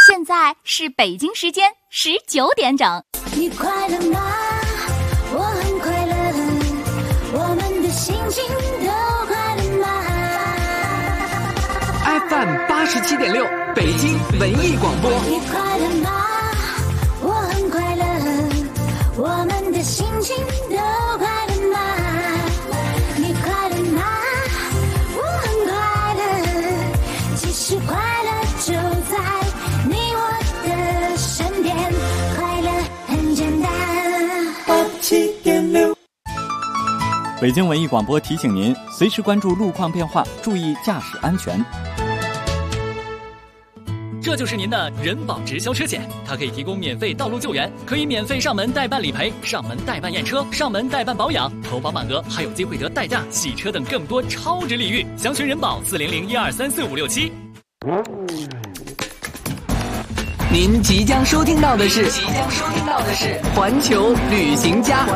现在是北京时间19点整。 你快乐吗？我很快乐，我们的心情都快乐吗 ？FM 87.6，北京文艺广播。 你快乐吗？我很快乐，我们的心情都快乐吗？你快乐吗？我很快乐，其实快乐就在你我的身边，快乐很简单。87.6， 北京文艺广播提醒您，随时关注路况变化，注意驾驶安全。 这就是您的人保直销车险，它可以提供免费道路救援，可以免费上门代办理赔、上门代办验车、上门代办保养，投保满额还有机会得代驾、洗车等更多超值礼遇。详询人保40012345567。 您即将收听到的是环球旅行家。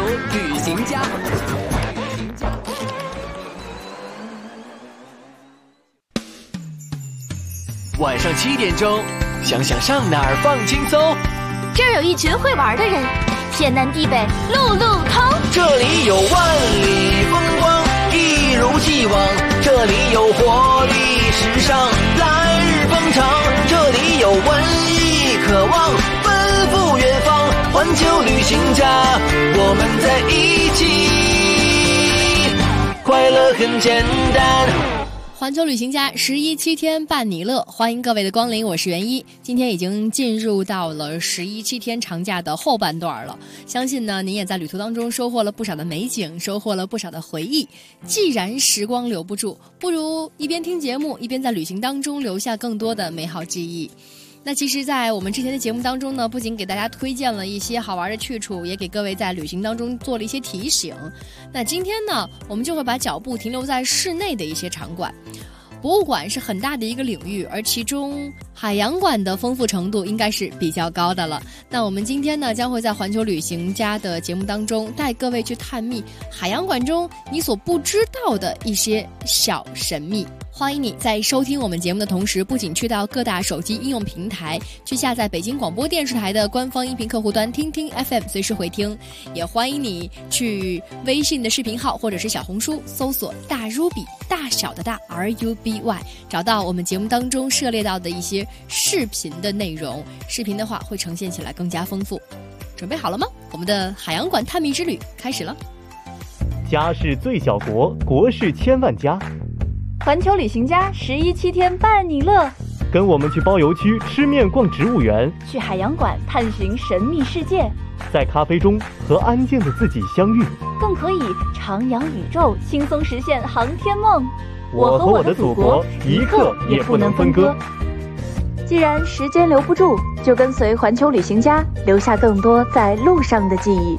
晚上7点钟，想想上哪儿放轻松。 这儿有一群会玩的人，天南地北路路通。 这里有万里风光，一如既往。这里有活力时尚，来日方长。这里有文艺渴望，奔赴远方。环球旅行家，我们在一起，快乐很简单。 环球旅行家11-7天伴你乐，欢迎各位的光临，我是袁一。今天已经进入到了11-7天长假的后半段了，相信呢您也在旅途当中收获了不少的美景，收获了不少的回忆。既然时光留不住，不如一边听节目，一边在旅行当中留下更多的美好记忆。那其实在我们之前的节目当中呢，不仅给大家推荐了一些好玩的去处，也给各位在旅行当中做了一些提醒。那今天呢，我们就会把脚步停留在室内的一些场馆。博物馆是很大的一个领域，而其中海洋馆的丰富程度应该是比较高的了。那我们今天呢，将会在环球旅行家的节目当中带各位去探秘海洋馆中你所不知道的一些小神秘。欢迎你在收听我们节目的同时，不仅去到各大手机应用平台去下载北京广播电视台的官方音频客户端听听 FM 随时回听，也欢迎你去微信的视频号或者是小红书搜索大 Ruby 大小的大 RUBY， 找到我们节目当中涉猎到的一些视频的内容，视频的话会呈现起来更加丰富。准备好了吗？我们的海洋馆探秘之旅开始了。 家是最小国，国是千万家。 环球旅行家11-7天伴你乐， 跟我们去包邮区吃面逛植物园， 去海洋馆探寻神秘世界， 在咖啡中和安静的自己相遇， 更可以徜徉宇宙，轻松实现航天梦。 我和我的祖国一刻也不能分割。 既然时间留不住，就跟随环球旅行家，留下更多在路上的记忆。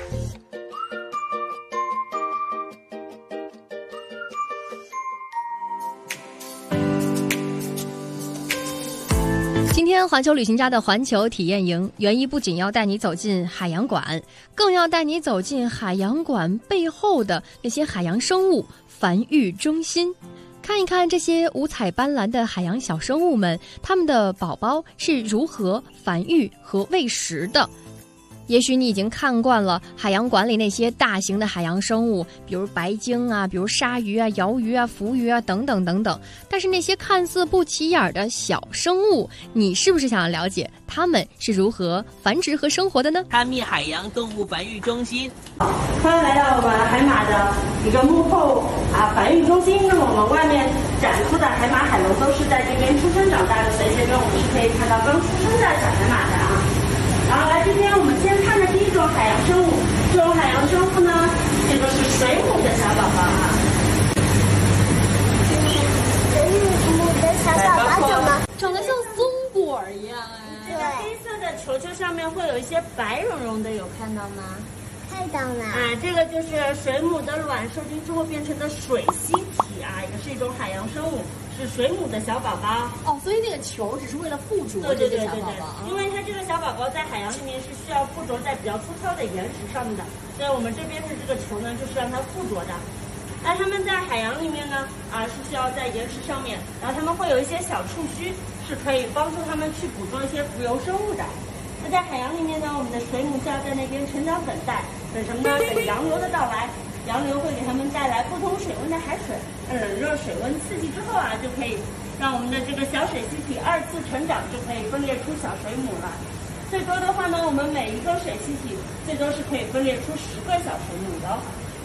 今天环球旅行家的环球体验营，袁一不仅要带你走进海洋馆，更要带你走进海洋馆背后的那些海洋生物繁育中心，看一看这些五彩斑斓的海洋小生物们，它们的宝宝是如何繁育和喂食的。也许你已经看惯了海洋馆里那些大型的海洋生物，比如白鲸啊，比如鲨鱼啊、鳐鱼啊、浮鱼啊等等等等，但是那些看似不起眼的小生物，你是不是想要了解它们是如何繁殖和生活的呢？ 探秘海洋动物繁育中心， 欢迎来到我们海马的一个幕后繁育中心。那么我们外面展出的海马、海龙都是在这边出生长大的，所以这边我们是可以看到刚出生的小海马的啊。然后来这边我们先看的第一种海洋生物，这种海洋生物呢，这个是水母的小宝宝啊。 水母的小宝宝怎么长得像松果一样这个黑色的球球上面会有一些白茸茸的，有看到吗？ 看到了。 这个就是水母的卵受精之后变成的水螅体啊，也是一种海洋生物。是水母的小宝宝哦，所以那个球只是为了附着这个小宝宝， 因为它这个小宝宝在海洋里面是需要附着在比较粗糙的岩石上面的，所以我们这边是这个球呢，就是让它附着的。那它们在海洋里面呢，是需要在岩石上面，然后它们会有一些小触须，是是可以帮助它们去捕捉一些浮游生物的。那在海洋里面呢，我们的水母就要在那边成长等待，等什么呢？等洋流的到来，洋流会给它们带来不同水温的海水，冷热水温刺激之后啊，就可以让我们的这个小水螅体2次成长，就可以分裂出小水母了。最多的话呢，我们每一个水螅体最多是可以分裂出10个小水母的哦。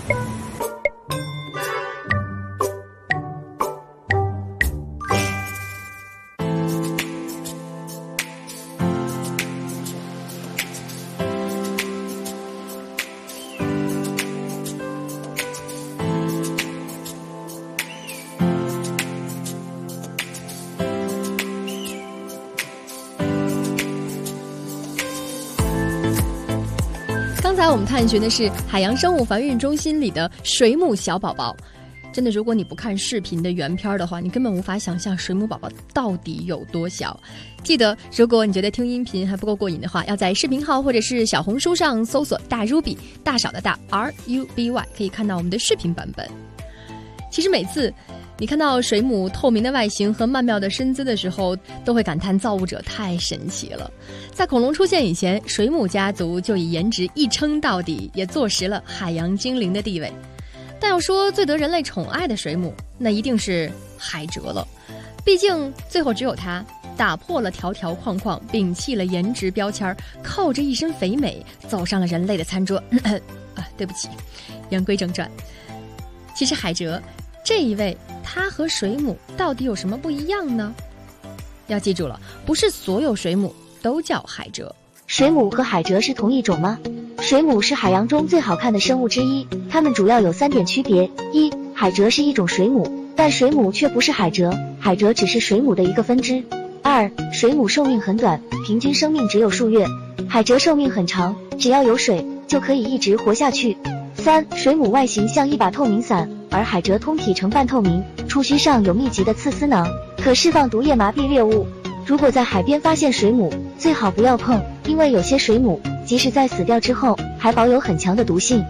刚才我们探寻的是海洋生物繁育中心里的水母小宝宝。真的，如果你不看视频的原片的话，你根本无法想象水母宝宝到底有多小。记得，如果你觉得听音频还不够过瘾的话，要在视频号或者是小红书上搜索大 Ruby， 大小的大 RUBY， 可以看到我们的视频版本。其实每次你看到水母透明的外形和曼妙的身姿的时候，都会感叹造物者太神奇了。在恐龙出现以前，水母家族就以颜值一撑到底，也坐实了海洋精灵的地位。但要说最得人类宠爱的水母，那一定是海蜇了。毕竟最后只有它打破了条条框框，摒弃了颜值标签，靠着一身肥美走上了人类的餐桌。对不起，言归正传。其实海蜇这一位，它和水母到底有什么不一样呢？要记住了，不是所有水母都叫海蜇。 水母和海蜇是同一种吗？水母是海洋中最好看的生物之一，它们主要有3点区别：一、海蜇是一种水母，但水母却不是海蜇，海蜇只是水母的一个分支；二、水母寿命很短，平均生命只有数月，海蜇寿命很长，只要有水就可以一直活下去；三、水母外形像一把透明伞，而海蜇通体呈半透明，触须上有密集的刺丝囊，可释放毒液麻痹猎物。如果在海边发现水母，最好不要碰，因为有些水母即使在死掉之后，还保有很强的毒性。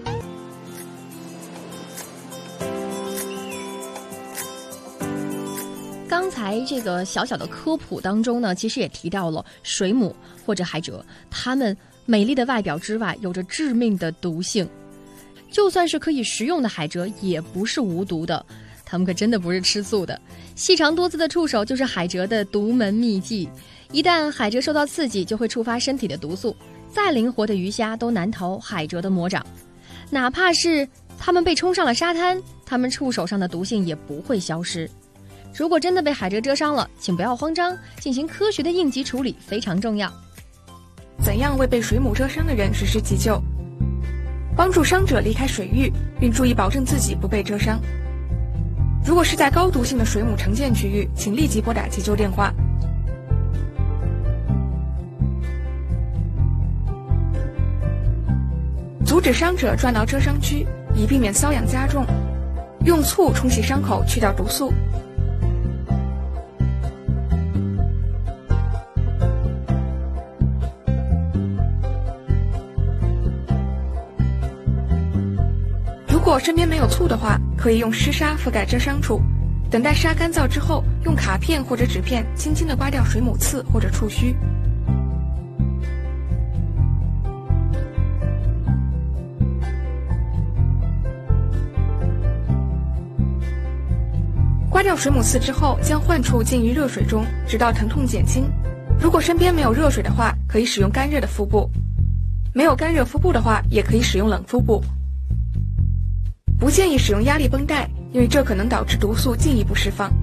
刚才这个小小的科普当中呢，其实也提到了水母或者海蜇，它们美丽的外表之外，有着致命的毒性。就算是可以食用的海蜇，也不是无毒的。它们可真的不是吃素的。细长多刺的触手就是海蜇的独门秘技，一旦海蜇受到刺激，就会触发身体的毒素。再灵活的鱼虾都难逃海蜇的魔掌，哪怕是它们被冲上了沙滩，它们触手上的毒性也不会消失。如果真的被海蜇蛰伤了，请不要慌张，进行科学的应急处理非常重要。 怎样为被水母蛰伤的人实施急救？帮助伤者离开水域，并注意保证自己不被蛰伤。如果是在高毒性的水母成建区域，请立即拨打急救电话。阻止伤者转到蛰伤区，以避免瘙痒加重。用醋冲洗伤口，去掉毒素。如果身边没有醋的话，可以用湿纱覆盖蛰伤处，等待纱干燥之后，用卡片或者纸片轻轻地刮掉水母刺或者触须。刮掉水母刺之后，将患处浸于热水中，直到疼痛减轻。如果身边没有热水的话，可以使用干热的敷布；没有干热敷布的话，也可以使用冷敷布。不建议使用压力绷带，因为这可能导致毒素进一步释放。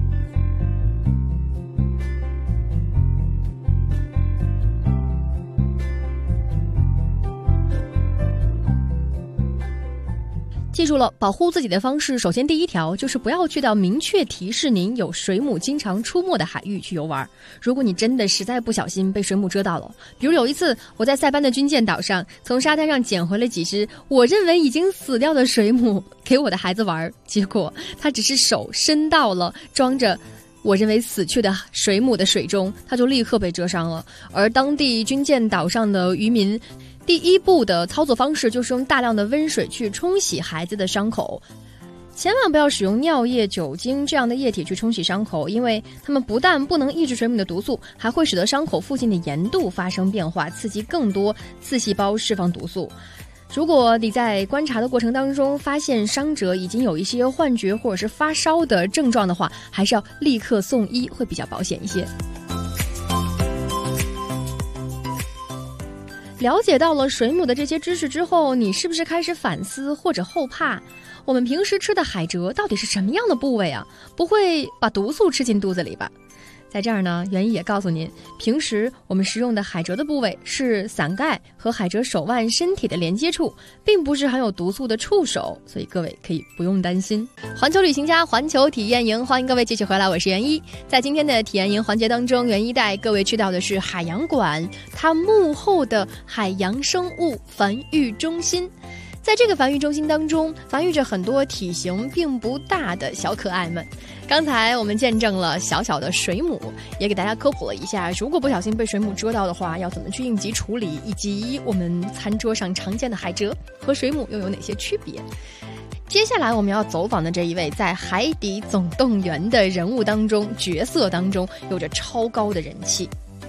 记住了，保护自己的方式，首先第一条就是不要去到明确提示您有水母经常出没的海域去游玩。如果你真的实在不小心被水母蛰到了，比如有一次我在塞班的军舰岛上，从沙滩上捡回了几只我认为已经死掉的水母给我的孩子玩，结果他只是手伸到了装着我认为死去的水母的水中，他就立刻被蛰伤了。而当地军舰岛上的渔民第一步的操作方式就是用大量的温水去冲洗孩子的伤口， 千万不要使用尿液、酒精这样的液体去冲洗伤口，因为它们不但不能抑制水母的毒素，还会使得伤口附近的盐度发生变化，刺激更多刺细胞释放毒素。如果你在观察的过程当中发现伤者已经有一些幻觉或者是发烧的症状的话，还是要立刻送医，会比较保险一些。了解到了水母的这些知识之后，你是不是开始反思或者后怕？我们平时吃的海蜇到底是什么样的部位啊？不会把毒素吃进肚子里吧？在这儿呢，袁一也告诉您，平时我们食用的海蜇的部位是伞盖和海蜇手腕身体的连接处，并不是含有毒素的触手，所以各位可以不用担心。环球旅行家环球体验营，欢迎各位继续回来，我是袁一。在今天的体验营环节当中，袁一带各位去到的是海洋馆，它幕后的海洋生物繁育中心。在这个繁育中心当中，繁育着很多体型并不大的小可爱们。刚才我们见证了小小的水母，也给大家科普了一下，如果不小心被水母蛰到的话，要怎么去应急处理，以及我们餐桌上常见的海蜇和水母又有哪些区别。接下来我们要走访的这一位，在《海底总动员》的人物当中、角色当中有着超高的人气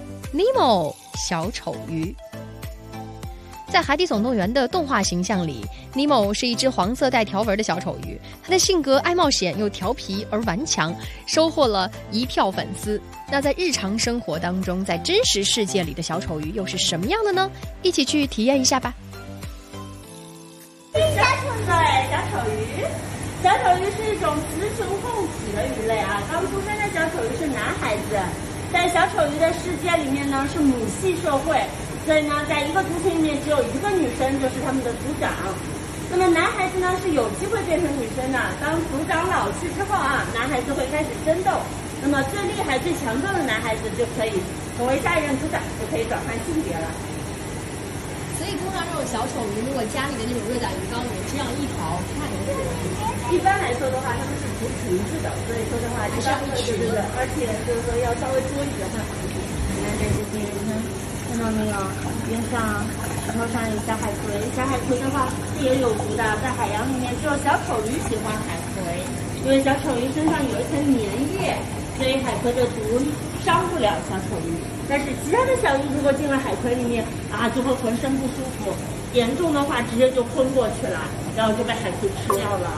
，Nemo 小丑鱼。在《海底总动员》的动画形象里，尼莫是一只黄色带条纹的小丑鱼，他的性格爱冒险又调皮而顽强，收获了一票粉丝。那在日常生活当中，在真实世界里的小丑鱼又是什么样的呢？一起去体验一下吧。 小丑鱼，小丑鱼是一种雌雄共体的鱼类啊。刚出生的小丑鱼是男孩子，在小丑鱼的世界里面呢，是母系社会。所以呢，在一个族群里面只有一个女生，就是他们的族长。那么男孩子呢是有机会变成女生的。当族长老去之后啊，男孩子会开始争斗。那么最厉害、最强壮的男孩子就可以成为下一任族长，就可以转换性别了。 所以通常这种小丑鱼，如果家里的那种热带鱼缸里面这样一条，看着是一般来说的话，他们是图裙子的，所以说的话，一般会对，而且就是说要稍微多一点会好一点。你看在这边，你看。看到没有？边上石头上有小海葵，小海葵的话是也有毒的，在海洋里面只有小丑鱼喜欢海葵，因为小丑鱼身上有一层粘液，所以海葵的毒伤不了小丑鱼。但是其他的小鱼如果进了海葵里面啊，就会浑身不舒服，严重的话直接就昏过去了，然后就被海葵吃掉了。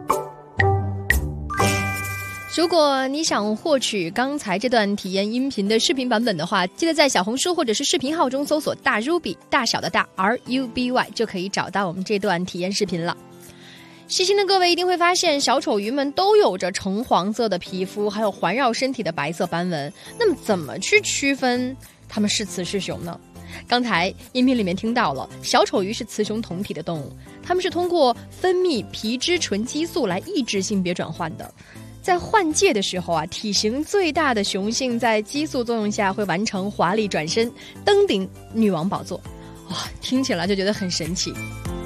如果你想获取刚才这段体验音频的视频版本的话，记得在小红书或者是视频号中搜索大 Ruby 大小的大 RUBY 就可以找到我们这段体验视频了。细心的各位一定会发现，小丑鱼们都有着橙黄色的皮肤，还有环绕身体的白色斑纹。那么怎么去区分它们是雌是雄呢？刚才音频里面听到了，小丑鱼是雌雄同体的动物，它们是通过分泌皮质醇激素来抑制性别转换的。在换届的时候啊，体型最大的雄性在激素作用下会完成华丽转身，登顶女王宝座。哇，听起来就觉得很神奇。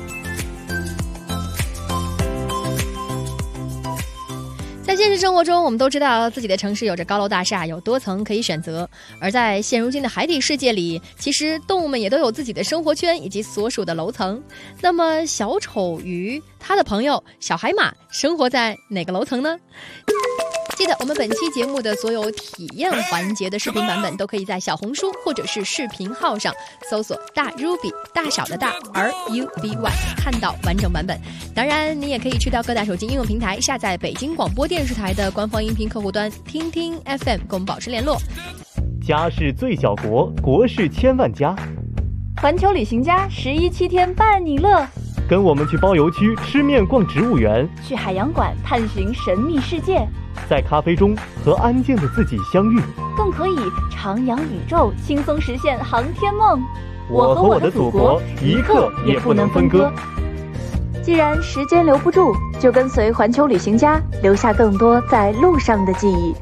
在现实生活中，我们都知道自己的城市有着高楼大厦，有多层可以选择。而在现如今的海底世界里，其实动物们也都有自己的生活圈以及所属的楼层。那么小丑鱼它的朋友小海马生活在哪个楼层呢？记得我们本期节目的所有体验环节的视频版本都可以在小红书或者是视频号上搜索大 Ruby 大小的大 RUBY 看到完整版本。当然你也可以去到各大手机应用平台下载北京广播电视台的官方音频客户端听听 FM 跟我们保持联络。 家是最小国，国是千万家。 环球旅行家11-7天伴你乐， 跟我们去包邮区吃面逛植物园， 去海洋馆探寻神秘世界， 在咖啡中和安静的自己相遇， 更可以徜徉宇宙，轻松实现航天梦。 我和我的祖国一刻也不能分割。 既然时间留不住，就跟随环球旅行家，留下更多在路上的记忆。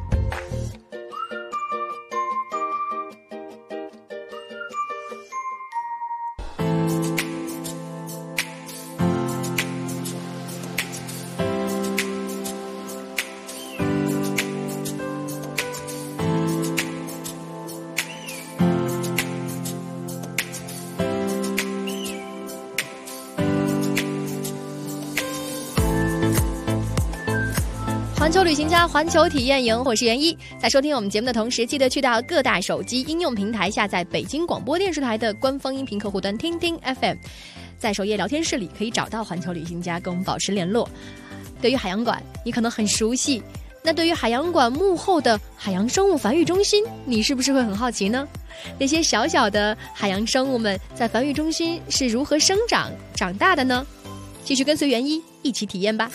球旅行家环球体验营，我是袁一。在收听我们节目的同时，记得去到各大手机应用平台下载北京广播电视台的官方音频客户端听听 FM， 在首页聊天室里可以找到环球旅行家，跟我们保持联络。对于海洋馆，你可能很熟悉，那对于海洋馆幕后的海洋生物繁育中心，你是不是会很好奇呢？那些小小的海洋生物们在繁育中心是如何生长长大的呢？继续跟随袁一一起体验吧。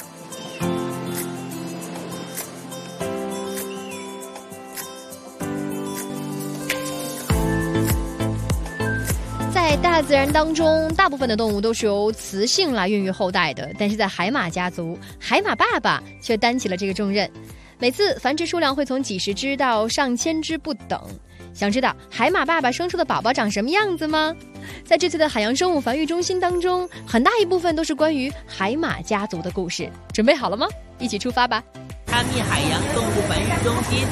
在大自然当中，大部分的动物都是由雌性来孕育后代的，但是在海马家族，海马爸爸却担起了这个重任。每次繁殖数量会从几十只到上千只不等。想知道海马爸爸生出的宝宝长什么样子吗？在这次的海洋生物繁育中心当中，很大一部分都是关于海马家族的故事。准备好了吗？一起出发吧！ 汤米海洋动物繁育中心。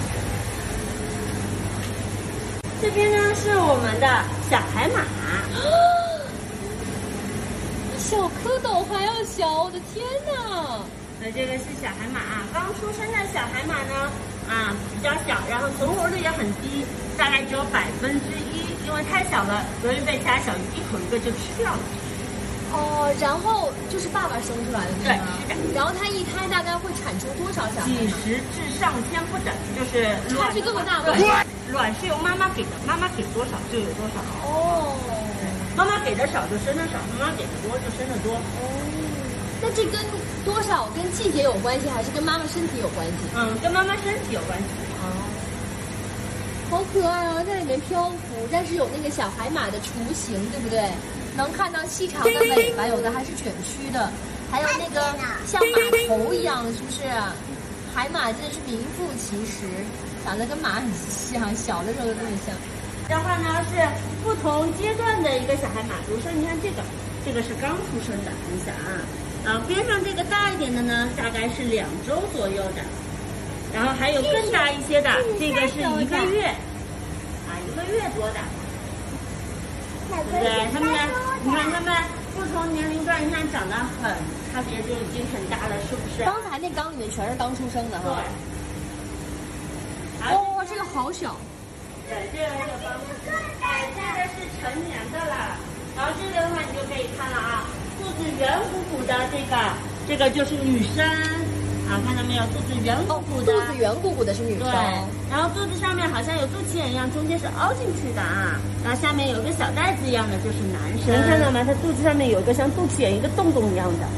这边呢是我们的小海马， 小蝌蚪还要小，我的天哪！ 这个是小海马，刚出生的小海马呢，比较小，然后存活率也很低，大概只有1%，因为太小了，容易被其他小鱼一口一个就吃掉了。 然后就是爸爸生出来的，对吗？对，是的。然后它一胎大概会产出多少小海马？几十至上千不等，就是差距这么大吗？卵是由妈妈给的，妈妈给多少就有多少。妈妈给的少就生的少，妈妈给的多就生的多。 那这跟多少跟季节有关系，还是跟妈妈身体有关系？ 跟妈妈身体有关系。 好可爱啊，在里面漂浮，但是有那个小海马的雏形，对不对？能看到细长的尾巴，有的还是卷曲的，还有那个像马头一样的，是不是？海马真是名副其实，长得跟马很像，小的时候就这么像。 然后呢是不同阶段的一个小海马，比如说你看这个是刚出生的，你想边上这个大一点的呢，大概是2周左右的，然后还有更大一些的，这个是1个月，1个月多的。对不对？他们，你看他们不同年龄段，你看长得很差别，就已经很大了，是不是？ 刚才那缸里面全是刚出生的哈。 对。 这个好小。 对，这个刚出生，这个是成年的了。然后这个的话，你就可以看了肚子圆鼓鼓的这个就是女生。看到没有？肚子圆鼓鼓的， 肚子圆鼓鼓的是女生。 对，然后肚子上面好像有肚脐眼一样，中间是凹进去的然后下面有一个小袋子一样的，就是男生。能看到吗？他肚子上面有一个像肚脐眼一个洞洞一样的。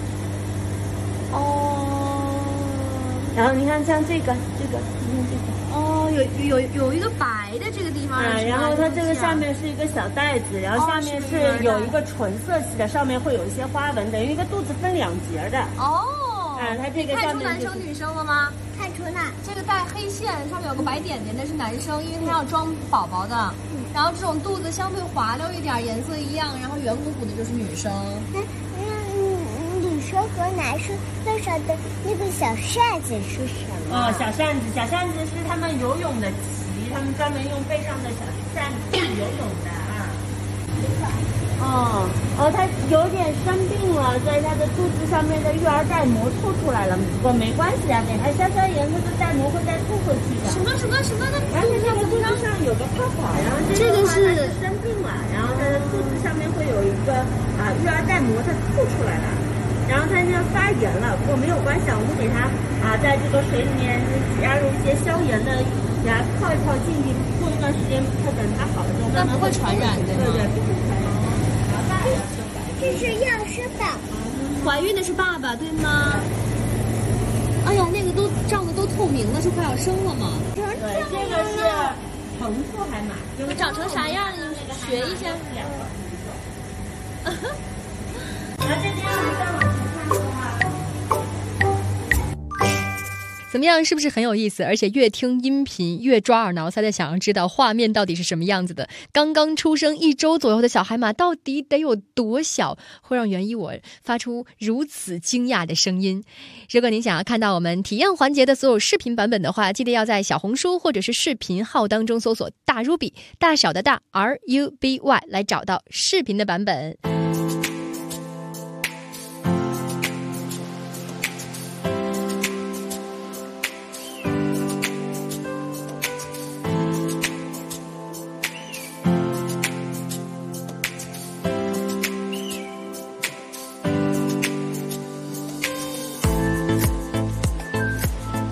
然后你看像这个，你看这个。 有一个白的这个地方。 然后它这个上面是一个小袋子，然后下面是有一个纯色系的，上面会有一些花纹，等于一个肚子分2节的。它这个看出男生女生了吗？ 看出了。 这个带黑线，上面有个白点点，那是男生，因为他要装宝宝的。然后这种肚子相对滑溜一点，颜色一样，然后圆鼓鼓的就是女生。 女生和男生背上的那个小扇子是什么？ 小扇子是他们游泳的鳍，他们专门用背上的小扇子游泳的它有点生病了，在它的肚子上面的育儿袋膜吐出来了，不过没关系给它消炎，它的袋膜会再吐回去的。 什么的？ 然后这个肚子上有个泡泡，然后这个是生病了，然后它的肚子上面会有一个育儿袋膜，它吐出来了。然后它就发炎了，不过没有关系，我们给它在这个水里面加入一些消炎的，给它泡一泡进去，过一段时间，它等它好了之后， 那不会传染对吗？ 对，不会传染。 这是要生的。 怀孕的是爸爸对吗？哎呀，那个都胀得都透明了，是快要生了吗？ 对，这个是橙色海马， 就是长成啥样？你学一下。 然后这边我们再往前看的话， 怎么样？是不是很有意思？而且越听音频越抓耳挠腮的，想要知道画面到底是什么样子的。刚刚出生1周左右的小海马到底得有多小，会让袁一我发出如此惊讶的声音？如果您想要看到我们体验环节的所有视频版本的话，记得要在小红书或者是视频号当中搜索大 Ruby 大小的大 RUBY 来找到视频的版本。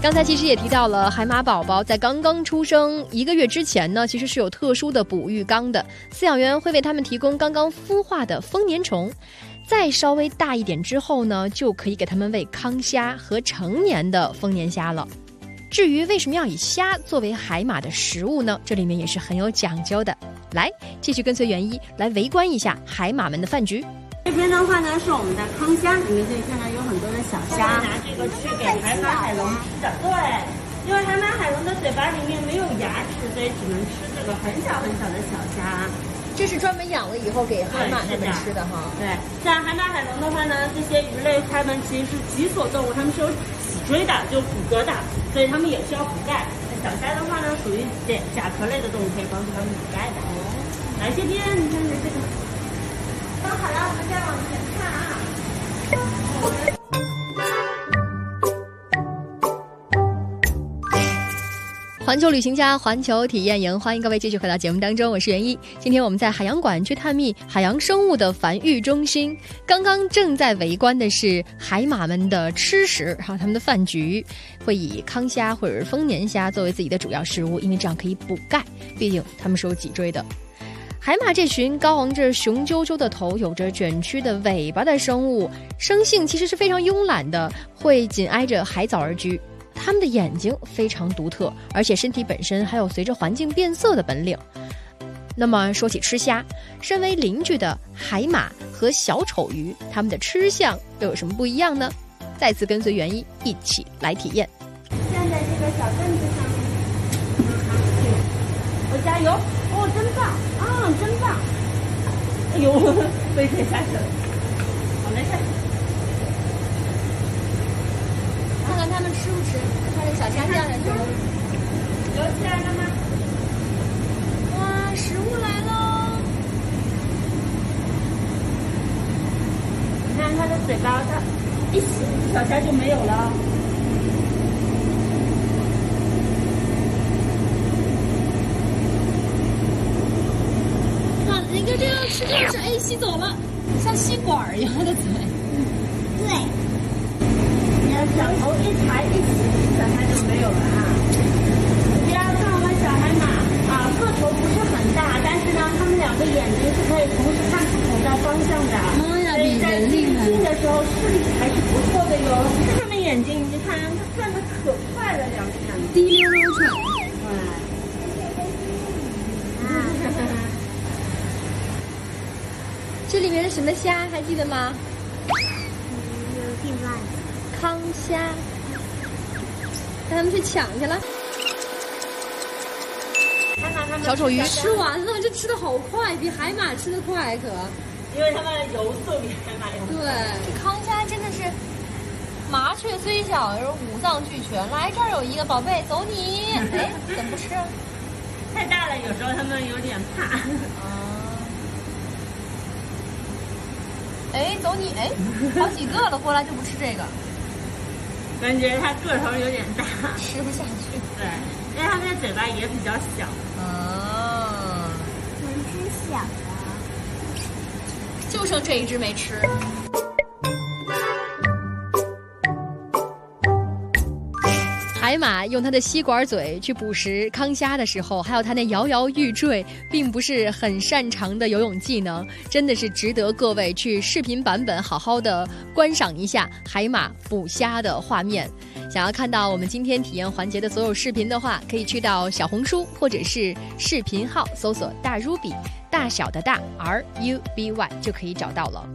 刚才其实也提到了，海马宝宝在刚刚出生1个月之前呢，其实是有特殊的哺育缸的，饲养员会为他们提供刚刚孵化的丰年虫。再稍微大一点之后呢，就可以给他们喂康虾和成年的丰年虾了。至于为什么要以虾作为海马的食物呢？这里面也是很有讲究的。来，继续跟随袁一来围观一下海马们的饭局。 这边的话呢是我们的康虾，你们可以看到有很多的小虾，拿这个去给海马海龙吃的。对，因为海马海龙的嘴巴里面没有牙齿，所以只能吃这个很小很小的小虾。 这是专门养了以后给海马它们吃的哈。 对，像海马海龙的话呢，这些鱼类它们其实是脊索动物，它们是有脊椎的，就骨骼的，所以它们也需要补钙。小虾的话呢，属于甲壳类的动物，可以帮助它们补钙的。来这边，你看看这个。装好了，我们再往前看啊。 环球旅行家环球体验营，欢迎各位继续回到节目当中，我是袁一。今天我们在海洋馆去探秘海洋生物的繁育中心，刚刚正在围观的是海马们的吃食，还有他们的饭局，会以康虾或者是丰年虾作为自己的主要食物，因为这样可以补钙，毕竟它们是有脊椎的。海马这群高昂着雄赳赳的头，有着卷曲的尾巴的生物，生性其实是非常慵懒的，会紧挨着海藻而居。它们的眼睛非常独特，而且身体本身还有随着环境变色的本领。那么说起吃虾，身为邻居的海马和小丑鱼，它们的吃相又有什么不一样呢？再次跟随袁一一起来体验。 站在这个小凳子上面，我加油！哦，真棒！啊，真棒！哎呦，被推下去了。好，没事。 看看他们吃不吃？看这小虾掉下去了。 游起来了吗？ 哇，食物来喽！ 你看它的嘴巴，它一洗，小虾就没有了。 你看这个吃就是哎，吸走了，像吸管一样的嘴。 对，你要小头一抬一起，小虾就没有了啊。不要看我们小海马啊，个头不是很大，但是呢，它们2个眼睛是可以同时看不同的方向的。 妈呀，比人厉害！ 近的时候视力还是不错的哟。它们眼睛，你看它转的可快了，2只眼睛。 滴溜溜转。这里面是什么虾？还记得吗？ 有点乱。 康虾，让他们去抢去了。小丑鱼吃完了，这吃的好快，比海马吃的快可。 因为它们游速比海马要快。 对，这康虾真的是麻雀虽小，而五脏俱全。来，这儿有一个宝贝，走你！哎，怎么不吃啊？ 太大了，有时候它们有点怕。 哎，走你！哎，好几个了，过来就不吃这个， 感觉它个头有点大， 吃不下去。 对，因为它们的嘴巴也比较小。 啊， 能吃小的， 就剩这一只没吃。海马用它的吸管嘴去捕食康虾的时候，还有它那摇摇欲坠并不是很擅长的游泳技能，真的是值得各位去视频版本好好的观赏一下海马捕虾的画面。想要看到我们今天体验环节的所有视频的话，可以去到小红书或者是视频号搜索大 Ruby， 大小的大 RUBY 就可以找到了。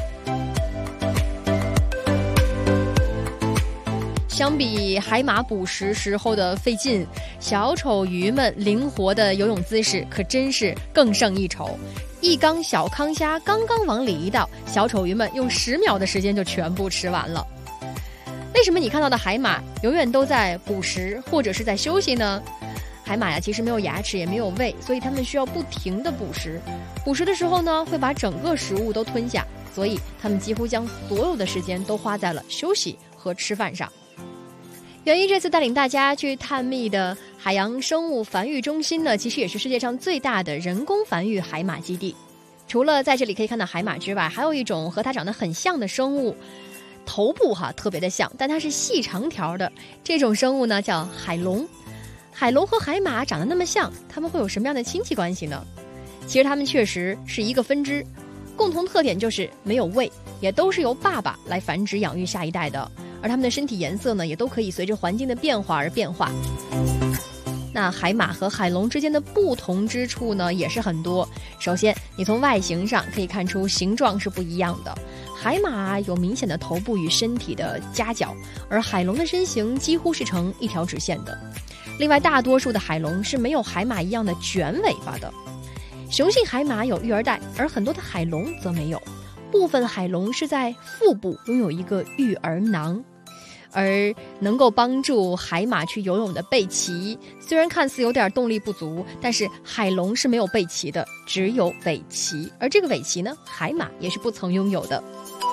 相比海马捕食时候的费劲，小丑鱼们灵活的游泳姿势可真是更胜一筹。一缸小康虾刚刚往里一倒，小丑鱼们用10秒的时间就全部吃完了。为什么你看到的海马永远都在捕食或者是在休息呢？海马呀，其实没有牙齿也没有胃，所以它们需要不停的捕食。捕食的时候呢，会把整个食物都吞下，所以它们几乎将所有的时间都花在了休息和吃饭上。袁一这次带领大家去探秘的海洋生物繁育中心呢，其实也是世界上最大的人工繁育海马基地。除了在这里可以看到海马之外，还有一种和它长得很像的生物， 头部特别的像，但它是细长条的。这种生物呢叫海龙。海龙和海马长得那么像，它们会有什么样的亲戚关系呢？其实它们确实是一个分支，共同特点就是没有胃，也都是由爸爸来繁殖养育下一代的。而它们的身体颜色呢，也都可以随着环境的变化而变化。那海马和海龙之间的不同之处呢，也是很多。首先，你从外形上可以看出形状是不一样的。海马有明显的头部与身体的夹角，而海龙的身形几乎是呈一条直线的。另外，大多数的海龙是没有海马一样的卷尾巴的。雄性海马有育儿袋，而很多的海龙则没有。部分海龙是在腹部拥有一个育儿囊。而能够帮助海马去游泳的背鳍，虽然看似有点动力不足，但是海龙是没有背鳍的，只有尾鳍。而这个尾鳍呢，海马也是不曾拥有的。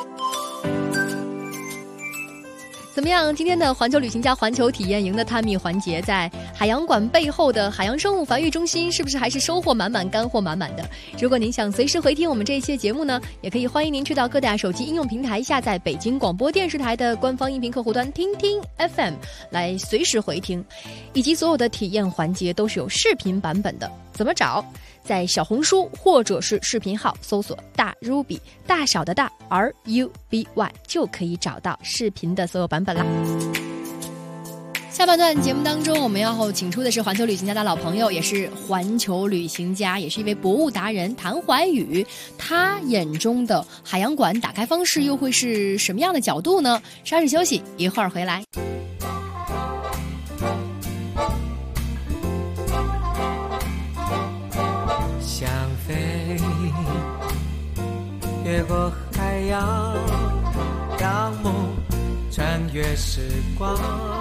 怎么样？今天的环球旅行家环球体验营的探秘环节，在海洋馆背后的海洋生物繁育中心，是不是还是收获满满、干货满满的？如果您想随时回听我们这一期节目呢，也可以欢迎您去到各大手机应用平台下载北京广播电视台的官方音频客户端听听 FM 来随时回听，以及所有的体验环节都是有视频版本的。怎么找？在小红书或者是视频号搜索大 Ruby 大小的大 RUBY 就可以找到视频的所有版本啦。下半段节目当中，我们要请出的是环球旅行家的老朋友，也是环球旅行家，也是一位博物达人谭怀宇。他眼中的海洋馆打开方式又会是什么样的角度呢？稍事休息，一会儿回来。 想飞越过海洋，让梦穿越时光，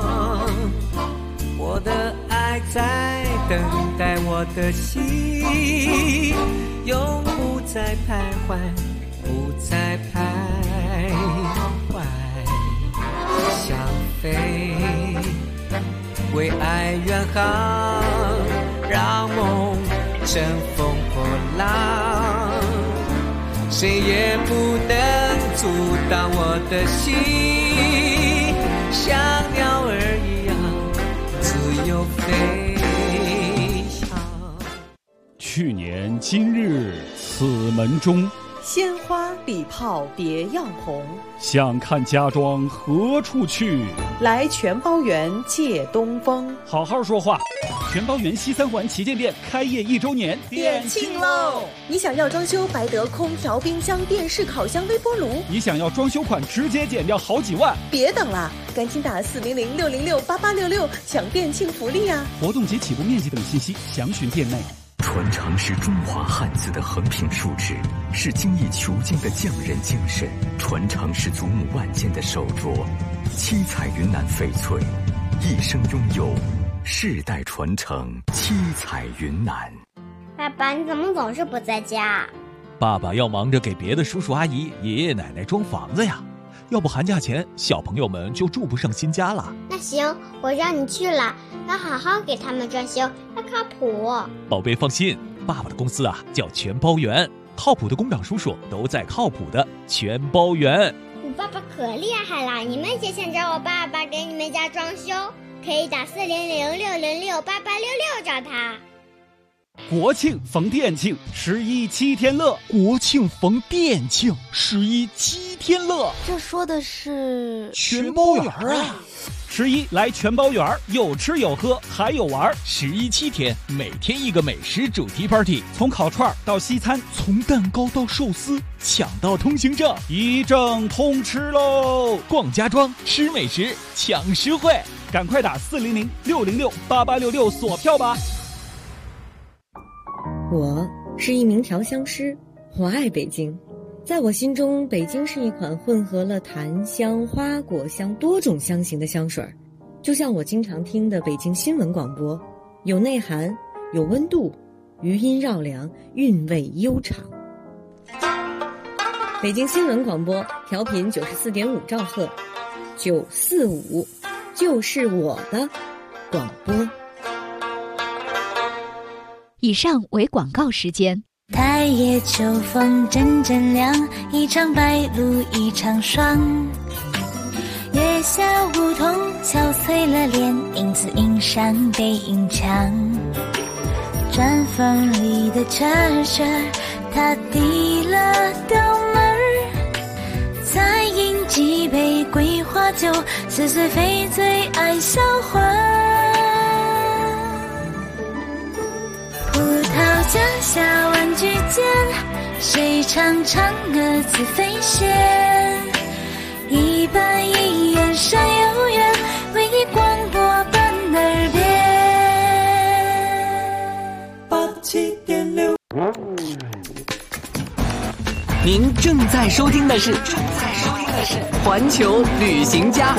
我的爱在等待我的心，永不再徘徊，不再徘徊。想飞为爱远航，让梦乘风破浪，谁也不能阻挡我的心，像鸟儿一样自由飞翔。 去年今日此门中， 鲜花礼炮别样红。 想看家庄何处去？ 来全包园借东风。 好好说话。全包园西三环旗舰店开业1周年， 店庆喽！你想要装修白得空调、冰箱、电视、烤箱、微波炉？ 你想要装修款直接减掉好几万？ 别等了，赶紧打400-606-8866抢店庆福利啊！ 活动及起步面积等信息详询店内。 传承是中华汉字的横平竖直，是精益求精的匠人精神；传承是祖母万件的手镯，七彩云南翡翠，一生拥有，世代传承，七彩云南。 爸爸，你怎么总是不在家？ 爸爸要忙着给别的叔叔阿姨、爷爷奶奶装房子呀，要不寒假前小朋友们就住不上新家了。 那行，我让你去了，要好好给他们装修，要靠谱。 宝贝放心，爸爸的公司叫全包园，靠谱的工长叔叔都在靠谱的全包园。 你爸爸可厉害了，你们也想找我爸爸给你们家装修，可以打400-606-8866找他。 国庆逢店庆，117天乐。 国庆逢店庆，11 7天乐。 这说的是全包园啊 ！11来全包园，有吃有喝还有玩。 11 7天，每天一个美食主题 party， 从烤串到西餐， 从蛋糕到寿司，抢到通行证， 一证通吃喽！ 逛家庄，吃美食，抢实惠， 赶快打400-606-8866锁票吧！ 我是一名调香师，我爱北京。在我心中，北京是一款混合了檀香、花果香多种香型的香水，就像我经常听的北京新闻广播，有内涵，有温度，余音绕梁，韵味悠长。北京新闻广播调频94.5兆赫，945就是我的广播。 以上为广告时间。 太夜秋风阵阵凉，一场白露一场霜。 在小梧桐憔悴了脸，影子映上背影墙。砖缝里的车车，他递了刀门儿，再饮几杯桂花酒，似是非醉爱销魂。葡萄架下玩具间，谁唱嫦娥自飞仙？一板一眼山有缘，为你广播奔耳边。87.6。 您正在收听的是环球旅行家。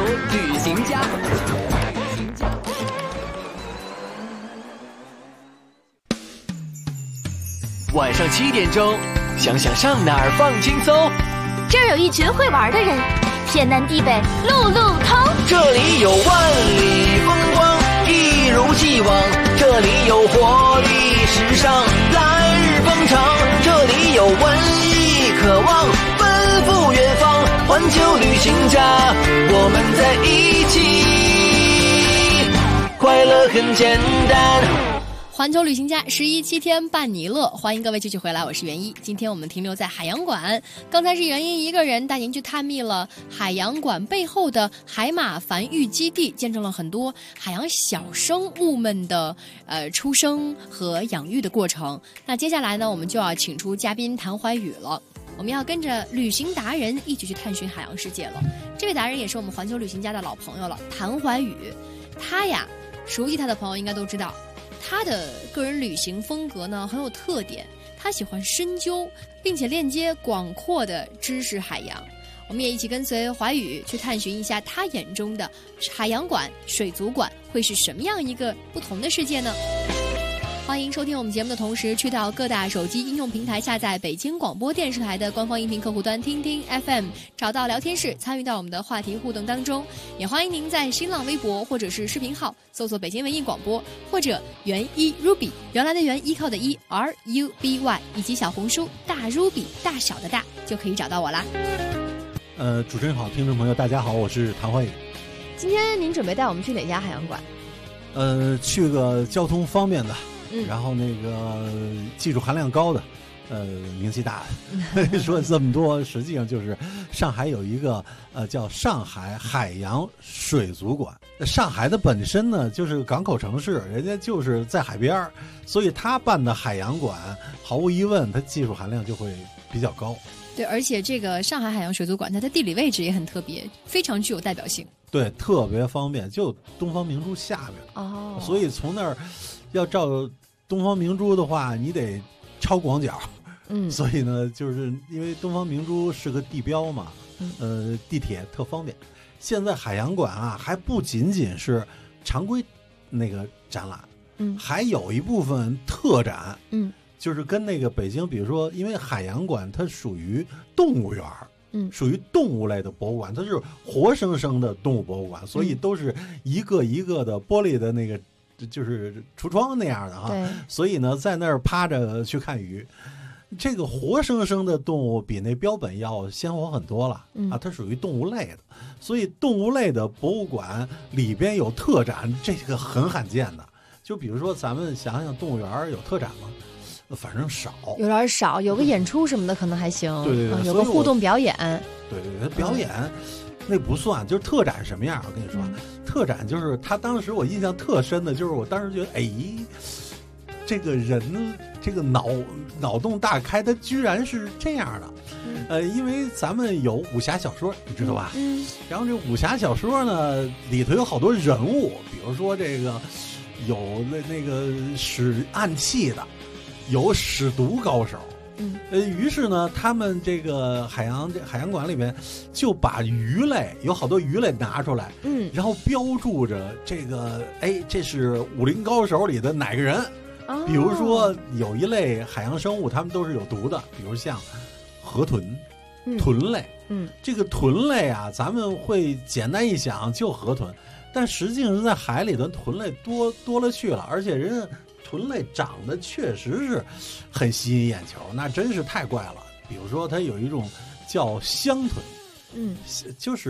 晚上7点钟，想想上哪儿放轻松。 这儿有一群会玩的人，天南地北路路通。 这里有万里风光，一如既往。这里有活力时尚，来日方长。这里有文艺渴望，奔赴远方。环球旅行家，我们在一起，快乐很简单。 环球旅行家11-7天伴你乐，欢迎各位继续回来，我是袁一。今天我们停留在海洋馆，刚才是袁一一个人带您去探秘了海洋馆背后的海马繁育基地，见证了很多海洋小生物们的出生和养育的过程。那接下来呢，我们就要请出嘉宾谭怀宇了。我们要跟着旅行达人一起去探寻海洋世界了。这位达人也是我们环球旅行家的老朋友了，谭怀宇。他呀，熟悉他的朋友应该都知道。他的个人旅行风格呢很有特点，他喜欢深究并且链接广阔的知识海洋。我们也一起跟随怀宇去探寻一下他眼中的海洋馆、水族馆会是什么样一个不同的世界呢？欢迎收听我们节目的同时，去到各大手机应用平台下载北京广播电视台的官方音频客户端听听 FM， 找到聊天室参与到我们的话题互动当中。也欢迎您在新浪微博或者是视频号搜索北京文艺广播，或者袁一 Ruby 原来的袁依靠的依 RUBY， 以及小红书大 Ruby 大小的大，就可以找到我啦。 主持人好，听众朋友大家好，我是谭怀宇。 今天您准备带我们去哪家海洋馆？ 去个交通方便的，然后那个技术含量高的，名气大的。说这么多，实际上就是上海有一个叫上海海洋水族馆。上海的本身呢就是港口城市，人家就是在海边，所以他办的海洋馆毫无疑问它技术含量就会比较高。 对，而且这个上海海洋水族馆它的地理位置也很特别，非常具有代表性。对， 特别方便，就东方明珠下面。哦，所以从那儿要照东方明珠的话，你得超广角。所以呢，就是因为东方明珠是个地标嘛，地铁特方便。现在海洋馆啊，还不仅仅是常规那个展览，还有一部分特展，就是跟那个北京，比如说，因为海洋馆它属于动物园，属于动物类的博物馆，它是活生生的动物博物馆，所以都是一个一个的玻璃的那个，就是橱窗那样的哈。所以呢，在那儿趴着去看鱼。这个活生生的动物比那标本要鲜活很多了啊，它属于动物类的，所以动物类的博物馆里边有特展，这个很罕见的。就比如说咱们想想动物园有特展吗？反正少， 有点少，有个演出什么的可能还行。 对对对， 有个互动表演。 对对对，表演那不算，就是特展什么样？我跟你说，特展就是他当时我印象特深的，就是我当时觉得，哎，这个人这个脑洞大开，他居然是这样的。因为咱们有武侠小说，你知道吧？然后这武侠小说呢，里头有好多人物，比如说这个有那个使暗器的。有使毒高手，于是呢，他们这个海洋馆里边就把鱼类有好多鱼类拿出来，然后标注着这个，哎，这是武林高手里的哪个人？比如说有一类海洋生物，它们都是有毒的，比如像河豚、豚类，这个豚类啊，咱们会简单一想就河豚，但实际上在海里的豚类多了去了，而且人家。豚类长得确实是很吸引眼球，那真是太怪了。比如说，它有一种叫香豚，就是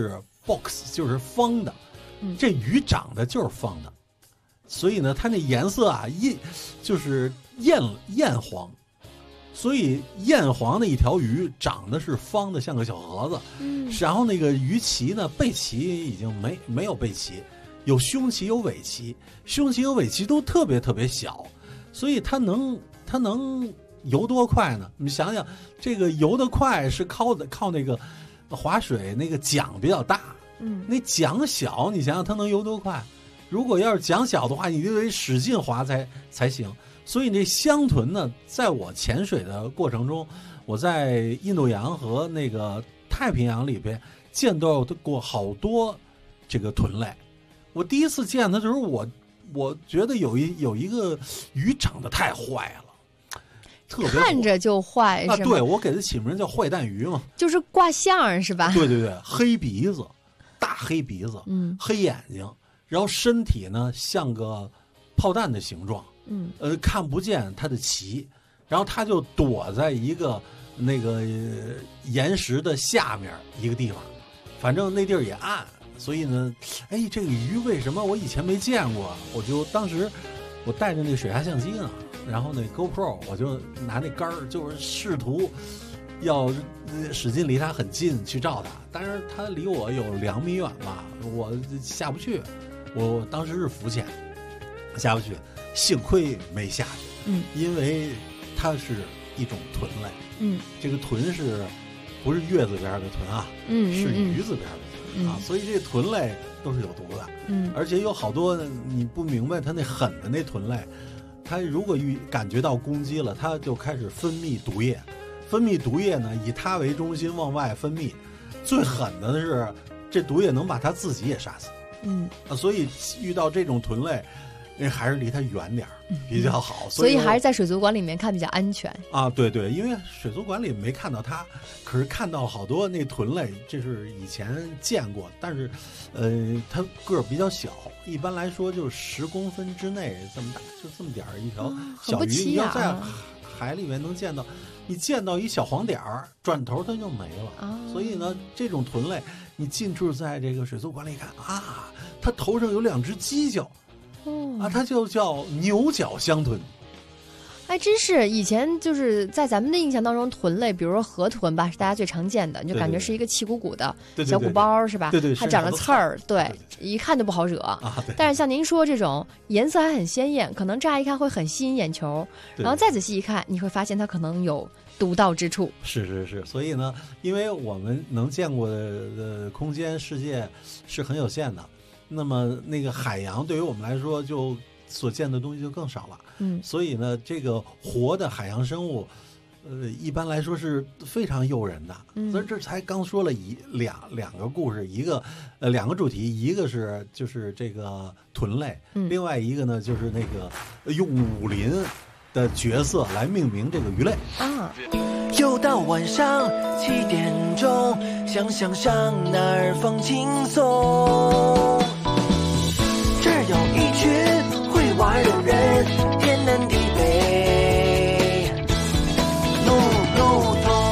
box 就是方的，这鱼长得就是方的，所以呢，它那颜色啊就是艳黄，所以艳黄的一条鱼长得是方的，像个小盒子。然后那个鱼鳍呢，背鳍已经没有背鳍，有胸鳍有尾鳍，胸鳍有尾鳍都特别特别小，所以它能游多快呢？你想想，这个游得快是靠那个划水那个桨比较大，那桨小，你想想它能游多快？如果要是桨小的话，你就得使劲划才行。所以那香豚呢，在我潜水的过程中，我在印度洋和那个太平洋里边见到过好多这个豚类。我第一次见它的时候，我觉得有一个鱼长得太坏了，特别看着就坏啊！ 是吗？ 对，我给它起名叫坏蛋鱼嘛， 就是挂相是吧？ 对对对，黑鼻子，大黑鼻子，黑眼睛，然后身体呢像个炮弹的形状。看不见它的鳍，然后它就躲在一个那个岩石的下面一个地方，反正那地儿也暗，所以呢，哎，这个鱼为什么我以前没见过？我就当时我带着那水下相机呢，然后那 GoPro 我就拿那杆儿，就是试图要使劲离它很近去照它，但是它离我有2米远吧，我下不去。我当时是浮潜，下不去。幸亏没下去，因为它是一种豚类，这个豚不是月字边的豚啊，是鱼字边的豚啊，所以这豚类都是有毒的，而且有好多你不明白它那狠的那豚类，它如果感觉到攻击了，它就开始分泌毒液，呢以它为中心往外分泌，最狠的是这毒液能把它自己也杀死，所以遇到这种豚类。那还是离它远点比较好， 所以还是在水族馆里面看比较安全啊。对对，因为水族馆里没看到它，可是看到好多那豚类，这是以前见过，但是，它个儿比较小，一般来说就10公分之内这么大，就这么点儿一条小鱼。你要在海里面能见到，你见到一小黄点儿，转头它就没了。所以呢，这种豚类，你进驻在这个水族馆里看啊，它头上有2只犄角。它就叫牛角香豚。 还真是，以前就是在咱们的印象当中，豚类，比如说河豚吧，是大家最常见的，你就感觉是一个气鼓鼓的小鼓包，是吧？ 对对， 它长着刺儿，对，一看就不好惹。但是像您说这种颜色还很鲜艳，可能乍一看会很吸引眼球，然后再仔细一看，你会发现它可能有独到之处。 是，所以呢，因为我们能见过的空间世界是很有限的。那么那个海洋对于我们来说就所见的东西就更少了，所以呢，这个活的海洋生物，一般来说是非常诱人的。所以这才刚说了两个故事，一个2个主题，一个是就是这个豚类，另外一个呢就是那个用武林的角色来命名这个鱼类啊。又到晚上7点钟，想上哪儿放轻松。这儿有一群会玩的人，天南地北路通。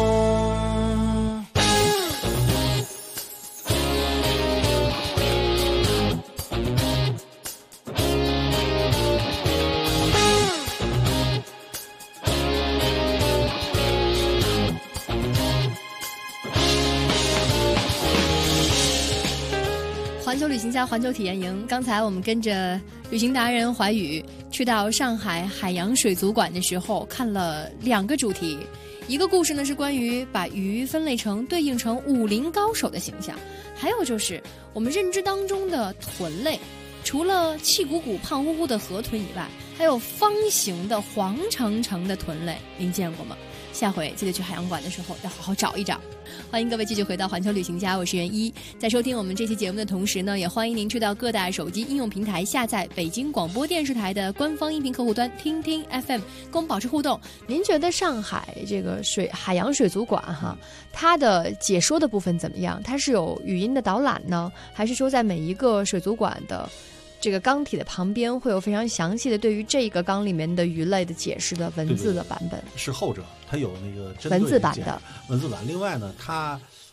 环球旅行家环球体验营，刚才我们跟着旅行达人怀宇去到上海海洋水族馆的时候，看了2个主题。一个故事呢是关于把鱼分类成对应成武林高手的形象，还有就是我们认知当中的豚类，除了气鼓鼓胖乎乎的河豚以外，还有方形的黄澄澄的豚类，您见过吗？下回记得去海洋馆的时候要好好找一找。欢迎各位继续回到环球旅行家，我是袁一。在收听我们这期节目的同时呢，也欢迎您去到各大手机应用平台下载北京广播电视台的官方音频客户端听听 FM， 跟我们保持互动。您觉得上海这个海洋水族馆哈，它的解说的部分怎么样？它是有语音的导览呢，还是说在每一个水族馆的这个缸体的旁边会有非常详细的对于这个缸里面的鱼类的解释的文字的版本？ 是后者，它有那个针对文字版的文字版。另外呢，它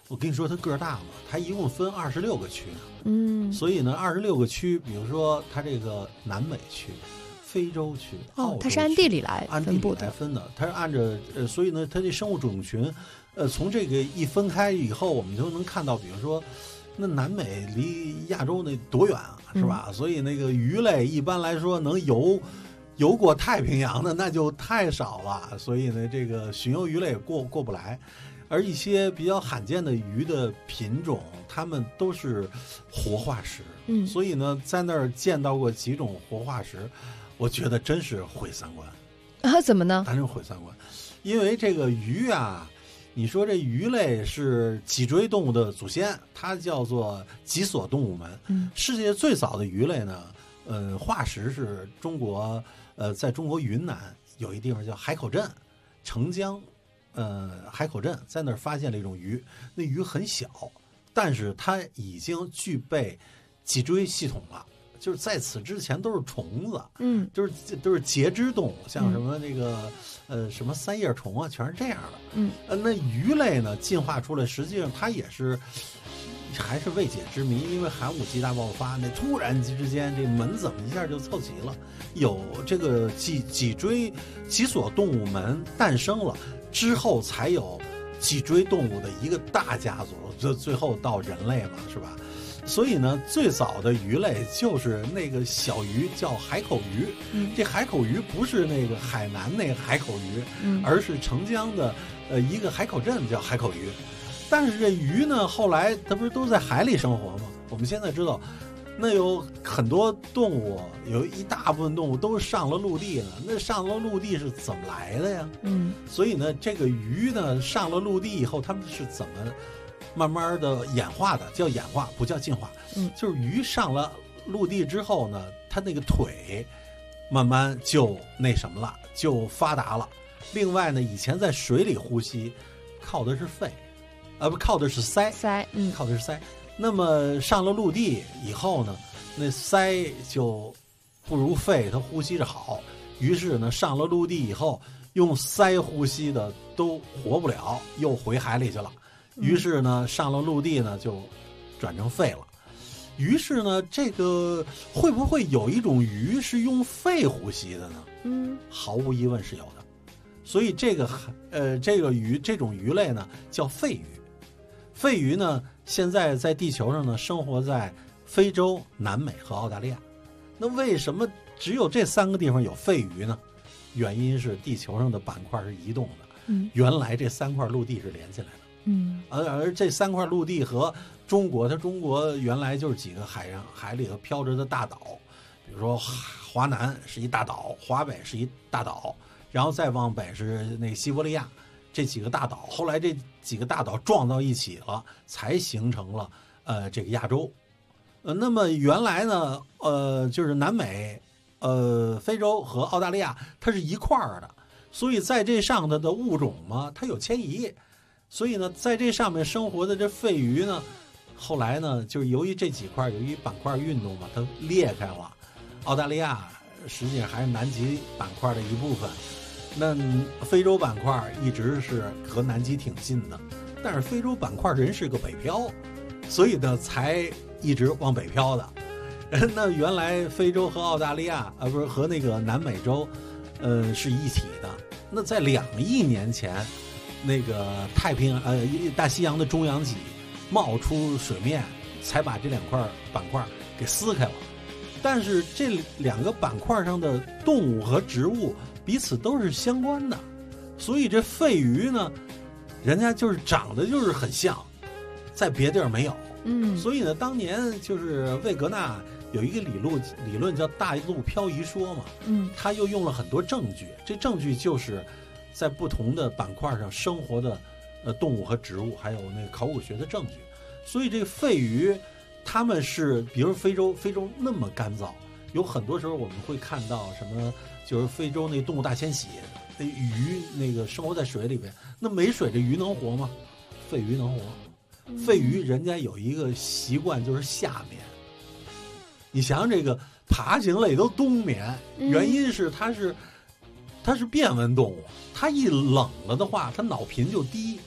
我跟你说它个儿大嘛，它一共分26个区， 所以呢26个区，比如说它这个南美区、非洲区、澳洲区， 它是按地理来分布的，它是按着所以呢，它这生物种群，从这个一分开以后，我们就能看到，比如说。那南美离亚洲那多远啊，是吧？所以那个鱼类一般来说能游过太平洋的那就太少了，所以呢，这个巡游鱼类也过不来。而一些比较罕见的鱼的品种，它们都是活化石，所以呢，在那儿见到过几种活化石，我觉得真是毁三观啊！怎么呢？ 真是毁三观，因为这个鱼啊。你说这鱼类是脊椎动物的祖先，它叫做脊索动物门。世界最早的鱼类呢，化石是中国，在中国云南有一地方叫海口镇，澄江，海口镇在那儿发现了一种鱼，那鱼很小，但是它已经具备脊椎系统了。就是在此之前都是虫子，都是节肢动物，像什么那个什么三叶虫啊，全是这样的。那鱼类呢进化出来，实际上它也是还是未解之谜，因为寒武纪大爆发，那突然之间这门怎么一下就凑齐了，有这个脊索动物门诞生了之后，才有脊椎动物的一个大家族，最后到人类嘛，是吧？所以呢，最早的鱼类就是那个小鱼，叫海口鱼。这海口鱼不是那个海南那个海口鱼，而是澄江的一个海口镇叫海口鱼。但是这鱼呢，后来它不是都在海里生活吗？我们现在知道，那有很多动物，有一大部分动物都上了陆地了。那上了陆地是怎么来的呀？所以呢，这个鱼呢上了陆地以后，它们是怎么？慢慢的演化的，叫演化，不叫进化。就是鱼上了陆地之后呢，它那个腿慢慢就那什么了，就发达了。另外呢，以前在水里呼吸靠的是肺，不靠的是鳃，靠的是鳃。那么上了陆地以后呢，那鳃就不如肺它呼吸着好，于是呢上了陆地以后，用鳃呼吸的都活不了，又回海里去了。于是呢，上了陆地呢，就转成肺了。于是呢，这个会不会有一种鱼是用肺呼吸的呢？毫无疑问是有的。所以这个这种鱼类呢，叫肺鱼。肺鱼呢，现在在地球上呢，生活在非洲、南美和澳大利亚。那为什么只有这3个地方有肺鱼呢？原因是地球上的板块是移动的。原来这3块陆地是连起来的。而这3块陆地和中国原来就是几个海里头飘着的大岛，比如说华南是一大岛，华北是一大岛，然后再往北是那个西伯利亚，这几个大岛，后来这几个大岛撞到一起了，才形成了这个亚洲。那么原来呢，就是南美、非洲和澳大利亚，它是一块儿的，所以在这上头的物种嘛，它有迁移。所以呢，在这上面生活的这肺鱼呢，后来呢，就是由于这几块，由于板块运动嘛，它裂开了。澳大利亚实际上还是南极板块的一部分，那非洲板块一直是和南极挺近的，但是非洲板块人是个北漂，所以呢才一直往北漂的。那原来非洲和澳大利亚不是和那个南美洲，是一体的。那在2亿年前。那个太平洋大西洋的中央脊冒出水面，才把这2块板块给撕开了。但是这2个板块上的动物和植物彼此都是相关的，所以这肺鱼呢，人家就是长得就是很像，在别地儿没有。所以呢，当年就是魏格纳有一个理论叫大陆漂移说嘛，他又用了很多证据，这证据就是在不同的板块上生活的动物和植物，还有那个考古学的证据。所以这个肺鱼，他们是比如非洲那么干燥，有很多时候我们会看到什么，就是非洲那动物大迁徙，那鱼那个生活在水里边，那没水这鱼能活吗？肺鱼能活。肺鱼人家有一个习惯，就是夏眠。你想想这个爬行类都冬眠，原因是它是变温动物，它一冷了的话，它脑频就低，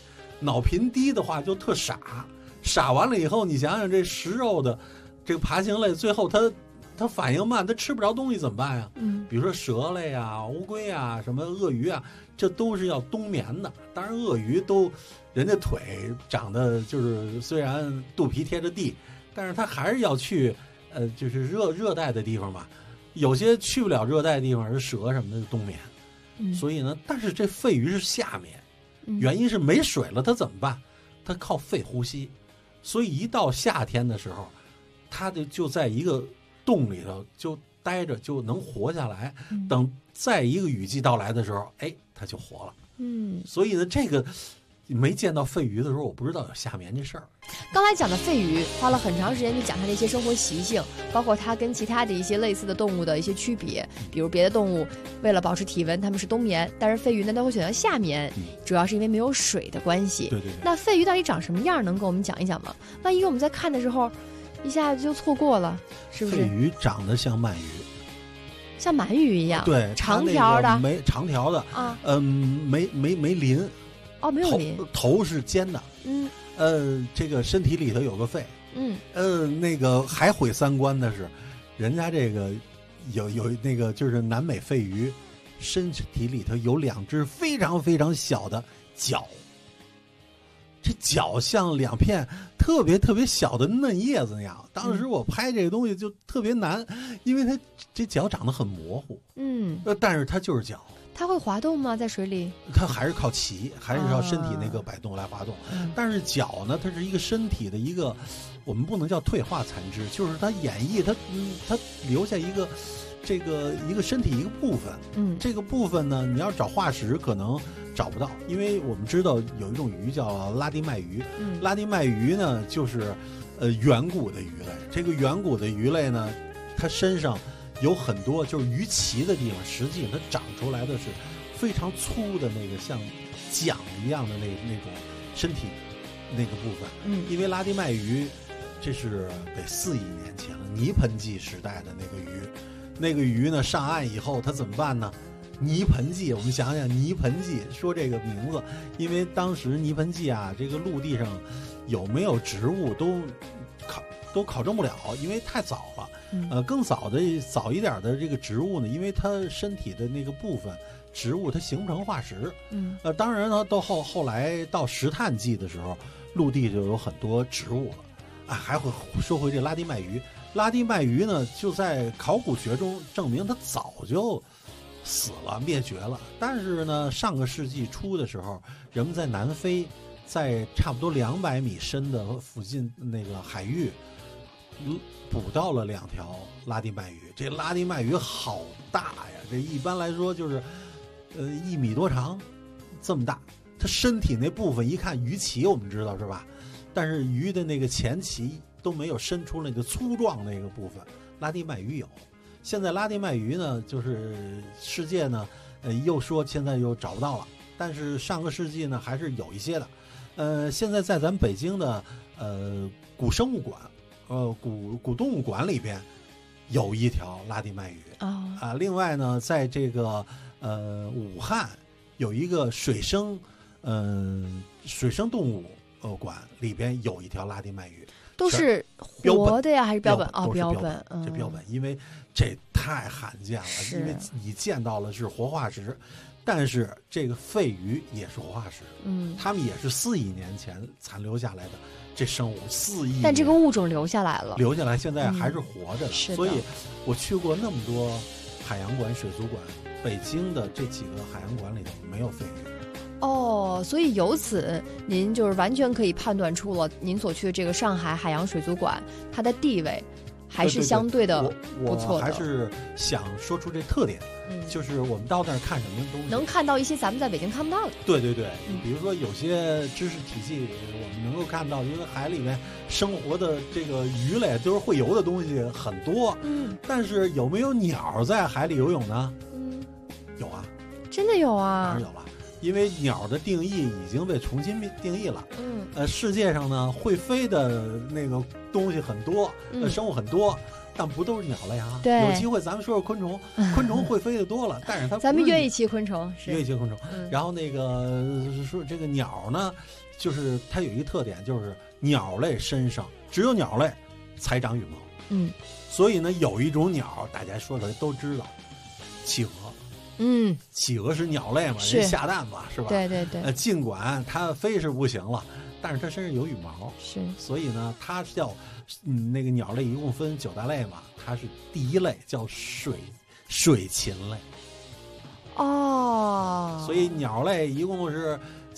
脑频低的话就特傻，傻完了以后，你想想这食肉的这个爬行类，最后它反应慢，它吃不着东西怎么办呀？比如说蛇类啊、乌龟啊、什么鳄鱼啊，这都是要冬眠的。当然，鳄鱼都人家腿长得就是虽然肚皮贴着地，但是它还是要去就是热带的地方吧。有些去不了热带的地方，是蛇什么的冬眠。所以呢，但是这肺鱼是夏眠，原因是没水了，它怎么办？它靠肺呼吸，所以一到夏天的时候，它就在一个洞里头就待着，就能活下来。等再一个雨季到来的时候，哎，它就活了。所以呢，这个没见到肺鱼的时候，我不知道有夏眠这事儿。 刚才讲的肺鱼花了很长时间去讲它的一些生活习性，包括它跟其他的一些类似的动物的一些区别。比如别的动物为了保持体温，它们是冬眠，但是肺鱼呢，它会选择夏眠，主要是因为没有水的关系。 对。 那肺鱼到底长什么样？能跟我们讲一讲吗？万一我们在看的时候，一下子就错过了，是不是？ 肺鱼长得像鳗鱼。 像鳗鱼一样， 对， 长条的， 长条的啊， 没鳞。 哦，没有鳞， 头是尖的，这个身体里头有个肺，那个还毁三观的是，人家这个有那个就是南美肺鱼，身体里头有2只非常非常小的角，这角像2片特别特别小的嫩叶子那样。当时我拍这个东西就特别难，因为它这角长得很模糊，但是它就是角。 它会滑动吗？在水里？ 它还是靠鳍，还是靠身体那个摆动来滑动。但是脚呢，它是一个身体的一个，我们不能叫退化残肢，就是它演绎它留下一个一个身体一个部分。这个部分呢，你要找化石可能找不到，因为我们知道有一种鱼叫拉丁麦鱼。拉丁麦鱼呢，就是远古的鱼类。这个远古的鱼类呢，它身上有很多就是鱼鳍的地方，实际上它长出来的是非常粗的那个像桨一样的那种身体那个部分。因为拉丁麦鱼这是得4亿年前了，泥盆纪时代的那个鱼。那个鱼呢上岸以后它怎么办呢？泥盆纪，我们想想泥盆纪，说这个名字，因为当时泥盆纪啊，这个陆地上有没有植物都考证不了，因为太早了。更早一点的这个植物呢，因为它身体的那个部分植物它形不成化石。当然呢，到后来到石炭纪的时候，陆地就有很多植物了。还会说回这拉丁麦鱼。拉丁麦鱼呢，就在考古学中证明它早就死了，灭绝了。但是呢，上个世纪初的时候，人们在南非，在差不多200米深的附近那个海域，捕到了2条拉丁麦鱼。这拉丁麦鱼好大呀！这一般来说就是，1米多长，这么大。它身体那部分一看鱼鳍，我们知道是吧？但是鱼的那个前鳍都没有伸出那个粗壮那个部分，拉丁麦鱼有。现在拉丁麦鱼呢，就是世界呢，又说现在又找不到了，但是上个世纪呢还是有一些的。现在在咱北京的古生物馆，古动物馆里边有1条拉丁麦鱼另外呢，在这个武汉有一个水生动物馆里边有1条拉丁麦鱼。 都是活的呀，还是标本？标本， 这标本，因为这太罕见了，因为你见到了是活化石，但是这个肺鱼也是活化石，它们也是4亿年前残留下来的这生物，4亿。 但这个物种留下来了， 现在还是活着的。所以我去过那么多海洋馆、水族馆，北京的这几个海洋馆里头没有肺鱼。 所以由此您就是完全可以判断出了您所去的这个上海海洋水族馆，它的地位还是相对的不错的。 我还是想说出这特点，就是我们到那儿看什么东西， 能看到一些咱们在北京看不到的。 对，比如说有些知识体系我们能够看到，因为海里面生活的这个鱼类都是会游的东西很多，但是有没有鸟在海里游泳呢？有啊， 真的有啊， 当然有了。因为鸟的定义已经被重新定义了。世界上呢会飞的那个东西很多，生物很多。 但不都是鸟类啊。 对， 有机会咱们说说昆虫，昆虫会飞的多了，但是它咱们约一期昆虫， 约一期昆虫。然后那个说这个鸟呢，就是它有一个特点，就是鸟类身上只有鸟类才长羽毛。所以呢，有一种鸟大家说的都知道，企鹅。企鹅是鸟类嘛，人下蛋嘛，是吧？ 对对对。 尽管它飞是不行了，但是它身上有羽毛， 是。 所以呢，它叫那个鸟类一共分9大类嘛，它是第一类叫水禽类。所以鸟类一共是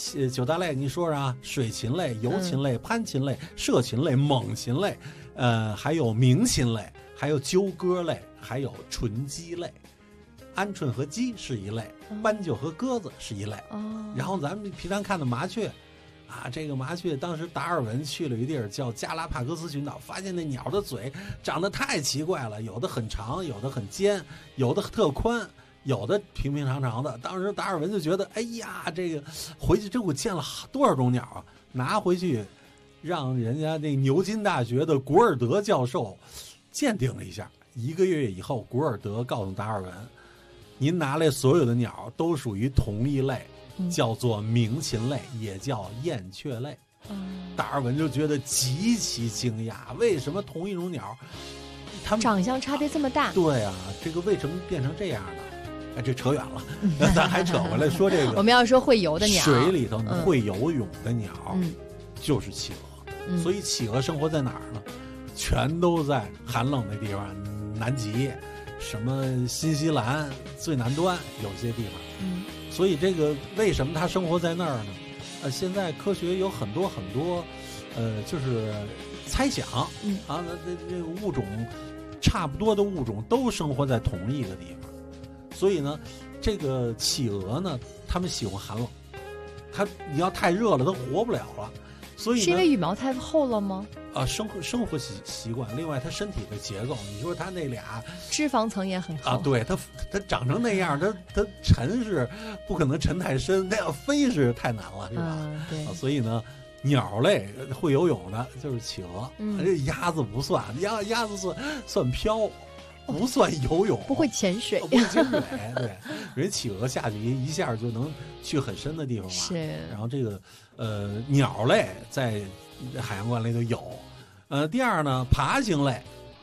9大类，你说说啊？水禽类、游禽类、攀禽类、涉禽类、猛禽类，还有鸣禽类，还有鸠鸽类，还有纯鸡类。鹌鹑和鸡是一类，斑鸠和鸽子是一类。然后咱们平常看的麻雀，啊，这个麻雀当时达尔文去了一地儿叫加拉帕戈斯群岛，发现那鸟的嘴长得太奇怪了，有的很长，有的很尖，有的特宽，有的平平常常的。当时达尔文就觉得，哎呀，这个回去我见了多少种鸟啊，拿回去让人家那牛津大学的古尔德教授鉴定了一下。1个月以后，古尔德告诉达尔文，您拿来所有的鸟都属于同一类，叫做鸣禽类，也叫燕雀类。达尔文就觉得极其惊讶，为什么同一种鸟，它们长相差别这么大？ 对啊，这个为什么变成这样呢？哎，这扯远了，咱还扯回来说这个。 我们要说会游的鸟， 水里头会游泳的鸟，就是企鹅。所以企鹅生活在哪儿呢？全都在寒冷的地方，南极。什么新西兰最南端有些地方，所以这个为什么它生活在那儿呢？现在科学有很多，就是猜想，那物种差不多的物种都生活在同一个地方，所以呢，这个企鹅呢，它们喜欢寒冷，你要太热了，它活不了了。所以是因为羽毛太厚了吗？ 生活习惯，另外它身体的结构，你说它那俩脂肪层也很厚啊，对，它长成那样，它沉是不可能沉太深，它要飞是太难了，是吧？ 对， 所以呢，鸟类会游泳的就是企鹅，这鸭子不算，鸭子算漂。不算游泳， 不会潜水， 不会潜水。对，人企鹅下去一下就能去很深的地方嘛。 是。 然后这个鸟类在海洋馆里头有，第二呢，爬行类，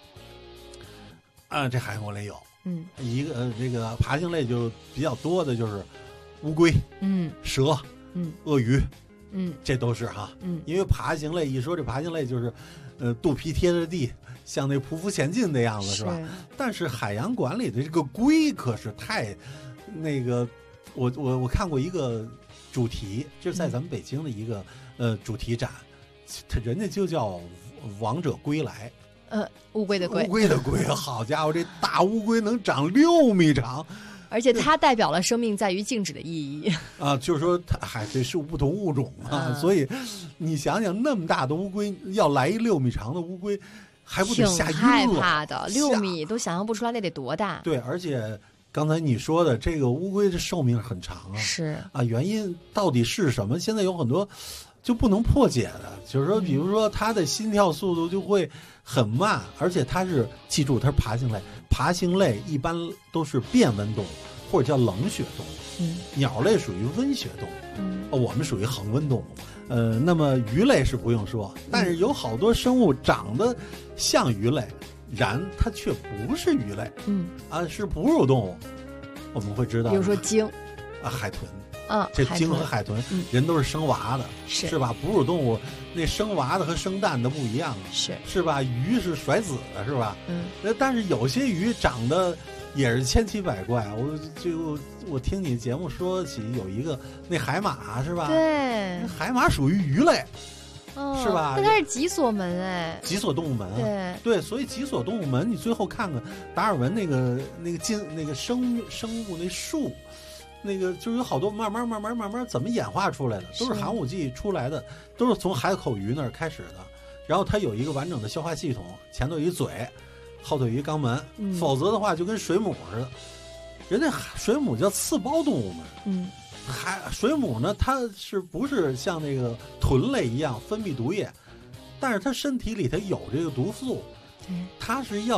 这海洋馆里有，一个这个爬行类就比较多的就是乌龟，蛇，鳄鱼，这都是哈，因为爬行类一说这爬行类就是，肚皮贴着地。像那匍匐前进的样子是吧？但是海洋馆里的这个龟可是太那个，我看过一个主题，就是在咱们北京的一个主题展，人家就叫王者归来。 乌龟的龟， 乌龟的龟，好家伙，这大乌龟能长6米长。 而且它代表了生命在于静止的意义啊，就是说它这是不同物种啊，所以你想想那么大的乌龟要来一6米长的乌龟。还不得吓晕了， 害怕的6米都想象不出来那得多大。 对，而且刚才你说的这个乌龟的寿命很长啊， 是啊，原因到底是什么？现在有很多就不能破解的，就是说，比如说它的心跳速度就会很慢，而且它是记住它是爬行类，爬行类一般都是变温动物或者叫冷血动物，鸟类属于温血动物，我们属于恒温动物。那么鱼类是不用说，但是有好多生物长得像鱼类，然它却不是鱼类，是哺乳动物。我们会知道， 比如说鲸， 海豚，这鲸和海豚，人都是生娃的， 是吧？哺乳动物那生娃的和生蛋的不一样啊，是吧？鱼是甩籽的，是吧？但是有些鱼长得也是千奇百怪。我听你节目说起有一个那海马是吧？ 对， 海马属于鱼类，是吧？ 那它是脊索门脊索动物门啊，对，所以脊索动物门，你最后看看达尔文那个生物那树。那个就是有好多慢慢怎么演化出来的，都是寒武纪出来的，都是从海口鱼那儿开始的。然后它有一个完整的消化系统，前头有一嘴，后头有一肛门，否则的话就跟水母似的。人家水母叫刺胞动物门，水母呢，它是不是像那个豚类一样分泌毒液？但是它身体里头有这个毒素，它是要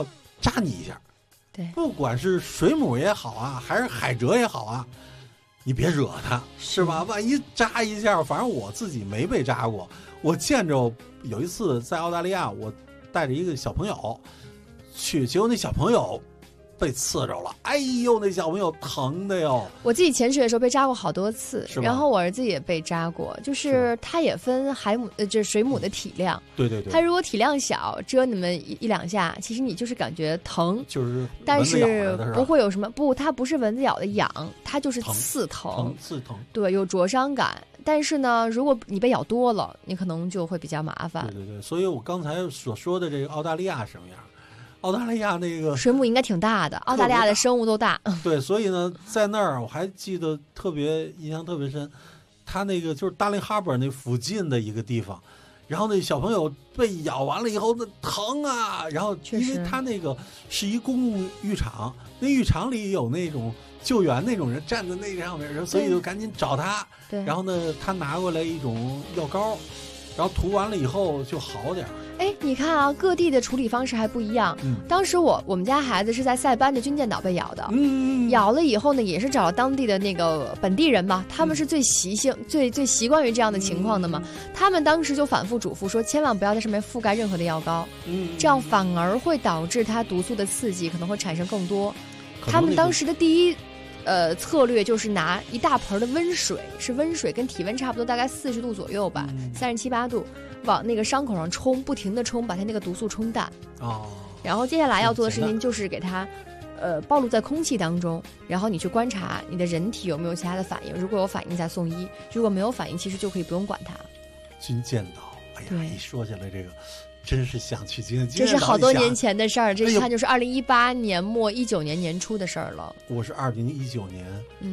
扎你一下。 对， 不管是水母也好啊，还是海蜇也好啊，你别惹它，是吧？万一扎一下，反正我自己没被扎过。我见着有一次在澳大利亚，我带着一个小朋友去，结果那小朋友被刺着了，哎呦，那小朋友疼的哟！ 我自己潜水的时候被扎过好多次， 是吧？ 然后我儿子也被扎过，就是它也分这水母的体量。 对对对。 它如果体量小，蛰你们一两下，其实你就是感觉疼， 就是但是不会有什么它不是蚊子咬的痒，它就是刺疼。 刺疼。 对，有灼伤感。但是呢，如果你被咬多了，你可能就会比较麻烦。 对对对，所以我刚才所说的这个澳大利亚什么样？澳大利亚那个水母应该挺大的，澳大利亚的生物都大。 对，所以呢，在那儿我还记得印象特别深，他那个就是Darling Harbour那附近的一个地方，然后那小朋友被咬完了以后，那疼啊！然后因为他那个是一公共浴场，那浴场里有那种救援那种人站在那上面，所以就赶紧找他。 对， 然后呢，他拿过来一种药膏，然后涂完了以后就好点。 哎，你看啊，各地的处理方式还不一样。当时我们家孩子是在塞班的军舰岛被咬的，咬了以后呢，也是找了当地的那个本地人嘛，他们是最习惯于这样的情况的嘛。他们当时就反复嘱咐说，千万不要在上面覆盖任何的药膏，这样反而会导致它毒素的刺激可能会产生更多。他们当时的第一策略就是拿一大盆的温水，是温水跟体温差不多，大概40度左右吧，37、8度。往那个伤口上冲，不停的冲，把它那个毒素冲淡。然后接下来要做的事情就是给它，暴露在空气当中，然后你去观察你的人体有没有其他的反应，如果有反应再送医，如果没有反应，其实就可以不用管它。 军舰岛，哎呀，一说起来这个，真是想去军舰岛。 这是好多年前的事儿，这一看就是2018年末19年年初的事儿了。 我是2019年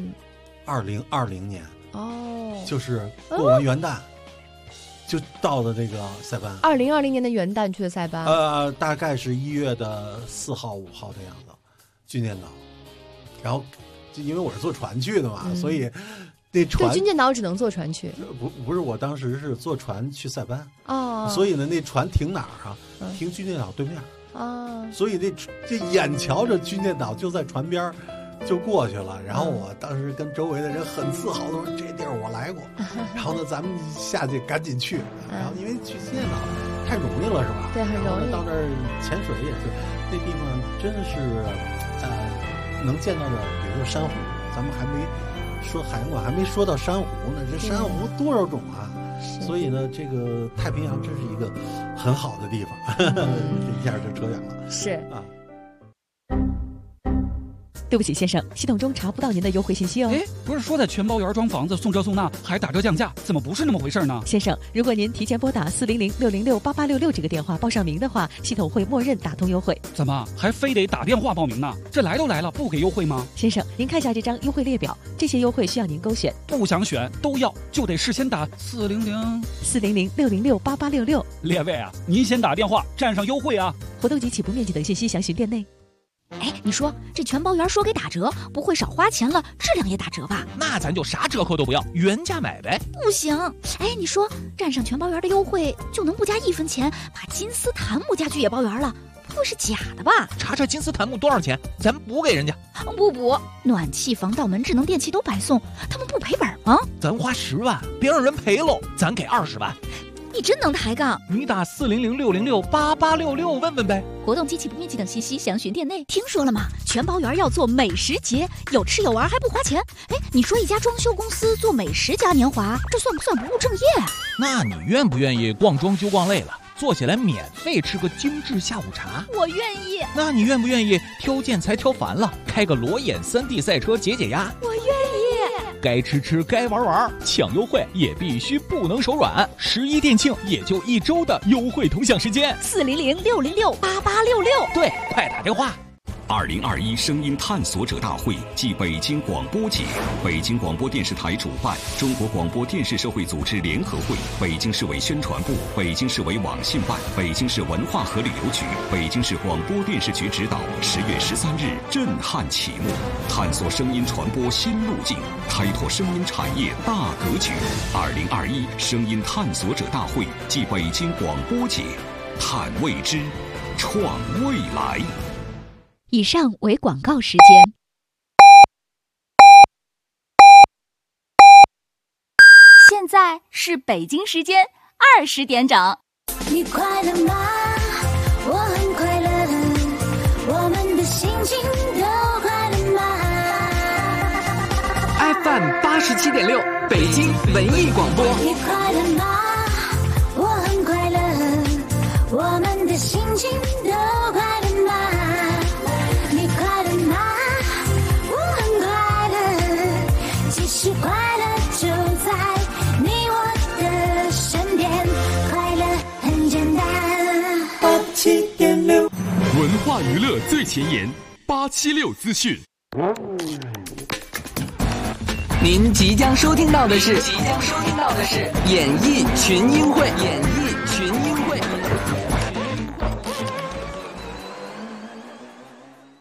，2020年，就是过完元旦。就到了这个塞班 ，2020年的元旦去的塞班， 大概是1月的4号、5号的样子，军舰岛。然后，因为我是坐船去的嘛，所以那船对军舰岛只能坐船去。 不是，我当时是坐船去塞班所以呢，那船停哪儿啊？停军舰岛对面所以这眼瞧着军舰岛就在船边就过去了，然后我当时跟周围的人很自豪的说：“这地儿我来过。”然后呢，咱们下去赶紧去。然后因为去军舰岛太容易了，是吧？ 对，很容易。 到那儿潜水也是，那地方真的是能见到的，比如说珊瑚，咱们还没说海洋馆，还没说到珊瑚呢。这珊瑚多少种啊！所以呢，这个太平洋真是一个很好的地方。这一下就扯远了。 是啊。 对不起，先生，系统中查不到您的优惠信息哦。 哎，不是说在全包园装房子送这送那，还打折降价，怎么不是那么回事呢？ 先生，如果您提前拨打400-606-8866这个电话报上名的话，系统会默认打通优惠。 怎么还非得打电话报名呢？这来都来了，不给优惠吗？ 先生，您看一下这张优惠列表，这些优惠需要您勾选。 不想选都要，就得事先打 400-606-8866。 列位啊，您先打电话占上优惠啊！ 活动及起步面积等信息详询店内。 哎，你说这全包园说给打折，不会少花钱了，质量也打折吧？ 那咱就啥折扣都不要，原价买呗。 不行，哎，你说占上全包园的优惠就能不加1分钱，把金丝檀木家具也包圆了，不会是假的吧？ 查查金丝檀木多少钱，咱补给人家。 不补，暖气、防盗门、智能电器都白送，他们不赔本吗？ 咱花10万，别让人赔喽，咱给20万。 你真能抬杠！ 你打400-606-8866问问呗。 活动及起步面积等信息详询店内。听说了吗？全包园要做美食节，有吃有玩还不花钱。哎，你说一家装修公司做美食嘉年华，这算不算不务正业？ 那你愿不愿意逛装修逛累了，坐起来免费吃个精致下午茶？ 我愿意。 那你愿不愿意挑建材挑烦了，开个裸眼3D 赛车解压？ 我愿意。 该吃吃，该玩玩，抢优惠也必须不能手软。11店庆也就1周的优惠同享时间 ，400-606-8866。 对，快打电话。 2021声音探索者大会暨北京广播节，北京广播电视台主办，中国广播电视社会组织联合会，北京市委宣传部、北京市委网信办、北京市文化和旅游局、北京市广播电视局指导，10月13日震撼启幕，探索声音传播新路径，开拓声音产业大格局。2021声音探索者大会暨北京广播节，探未知，创未来。 以上为广告时间。 现在是北京时间20点整。 你快乐吗？我很快乐，我们的心情都快乐吗 ？FM 87.6，北京文艺广播。 你快乐吗？我很快乐，我们的心情都快乐吗？你快乐吗？我很快乐，其实快乐就在你我的身边，快乐很简单。87.6， 文化娱乐最前沿，876资讯。 您即将收听到的是演艺群英会。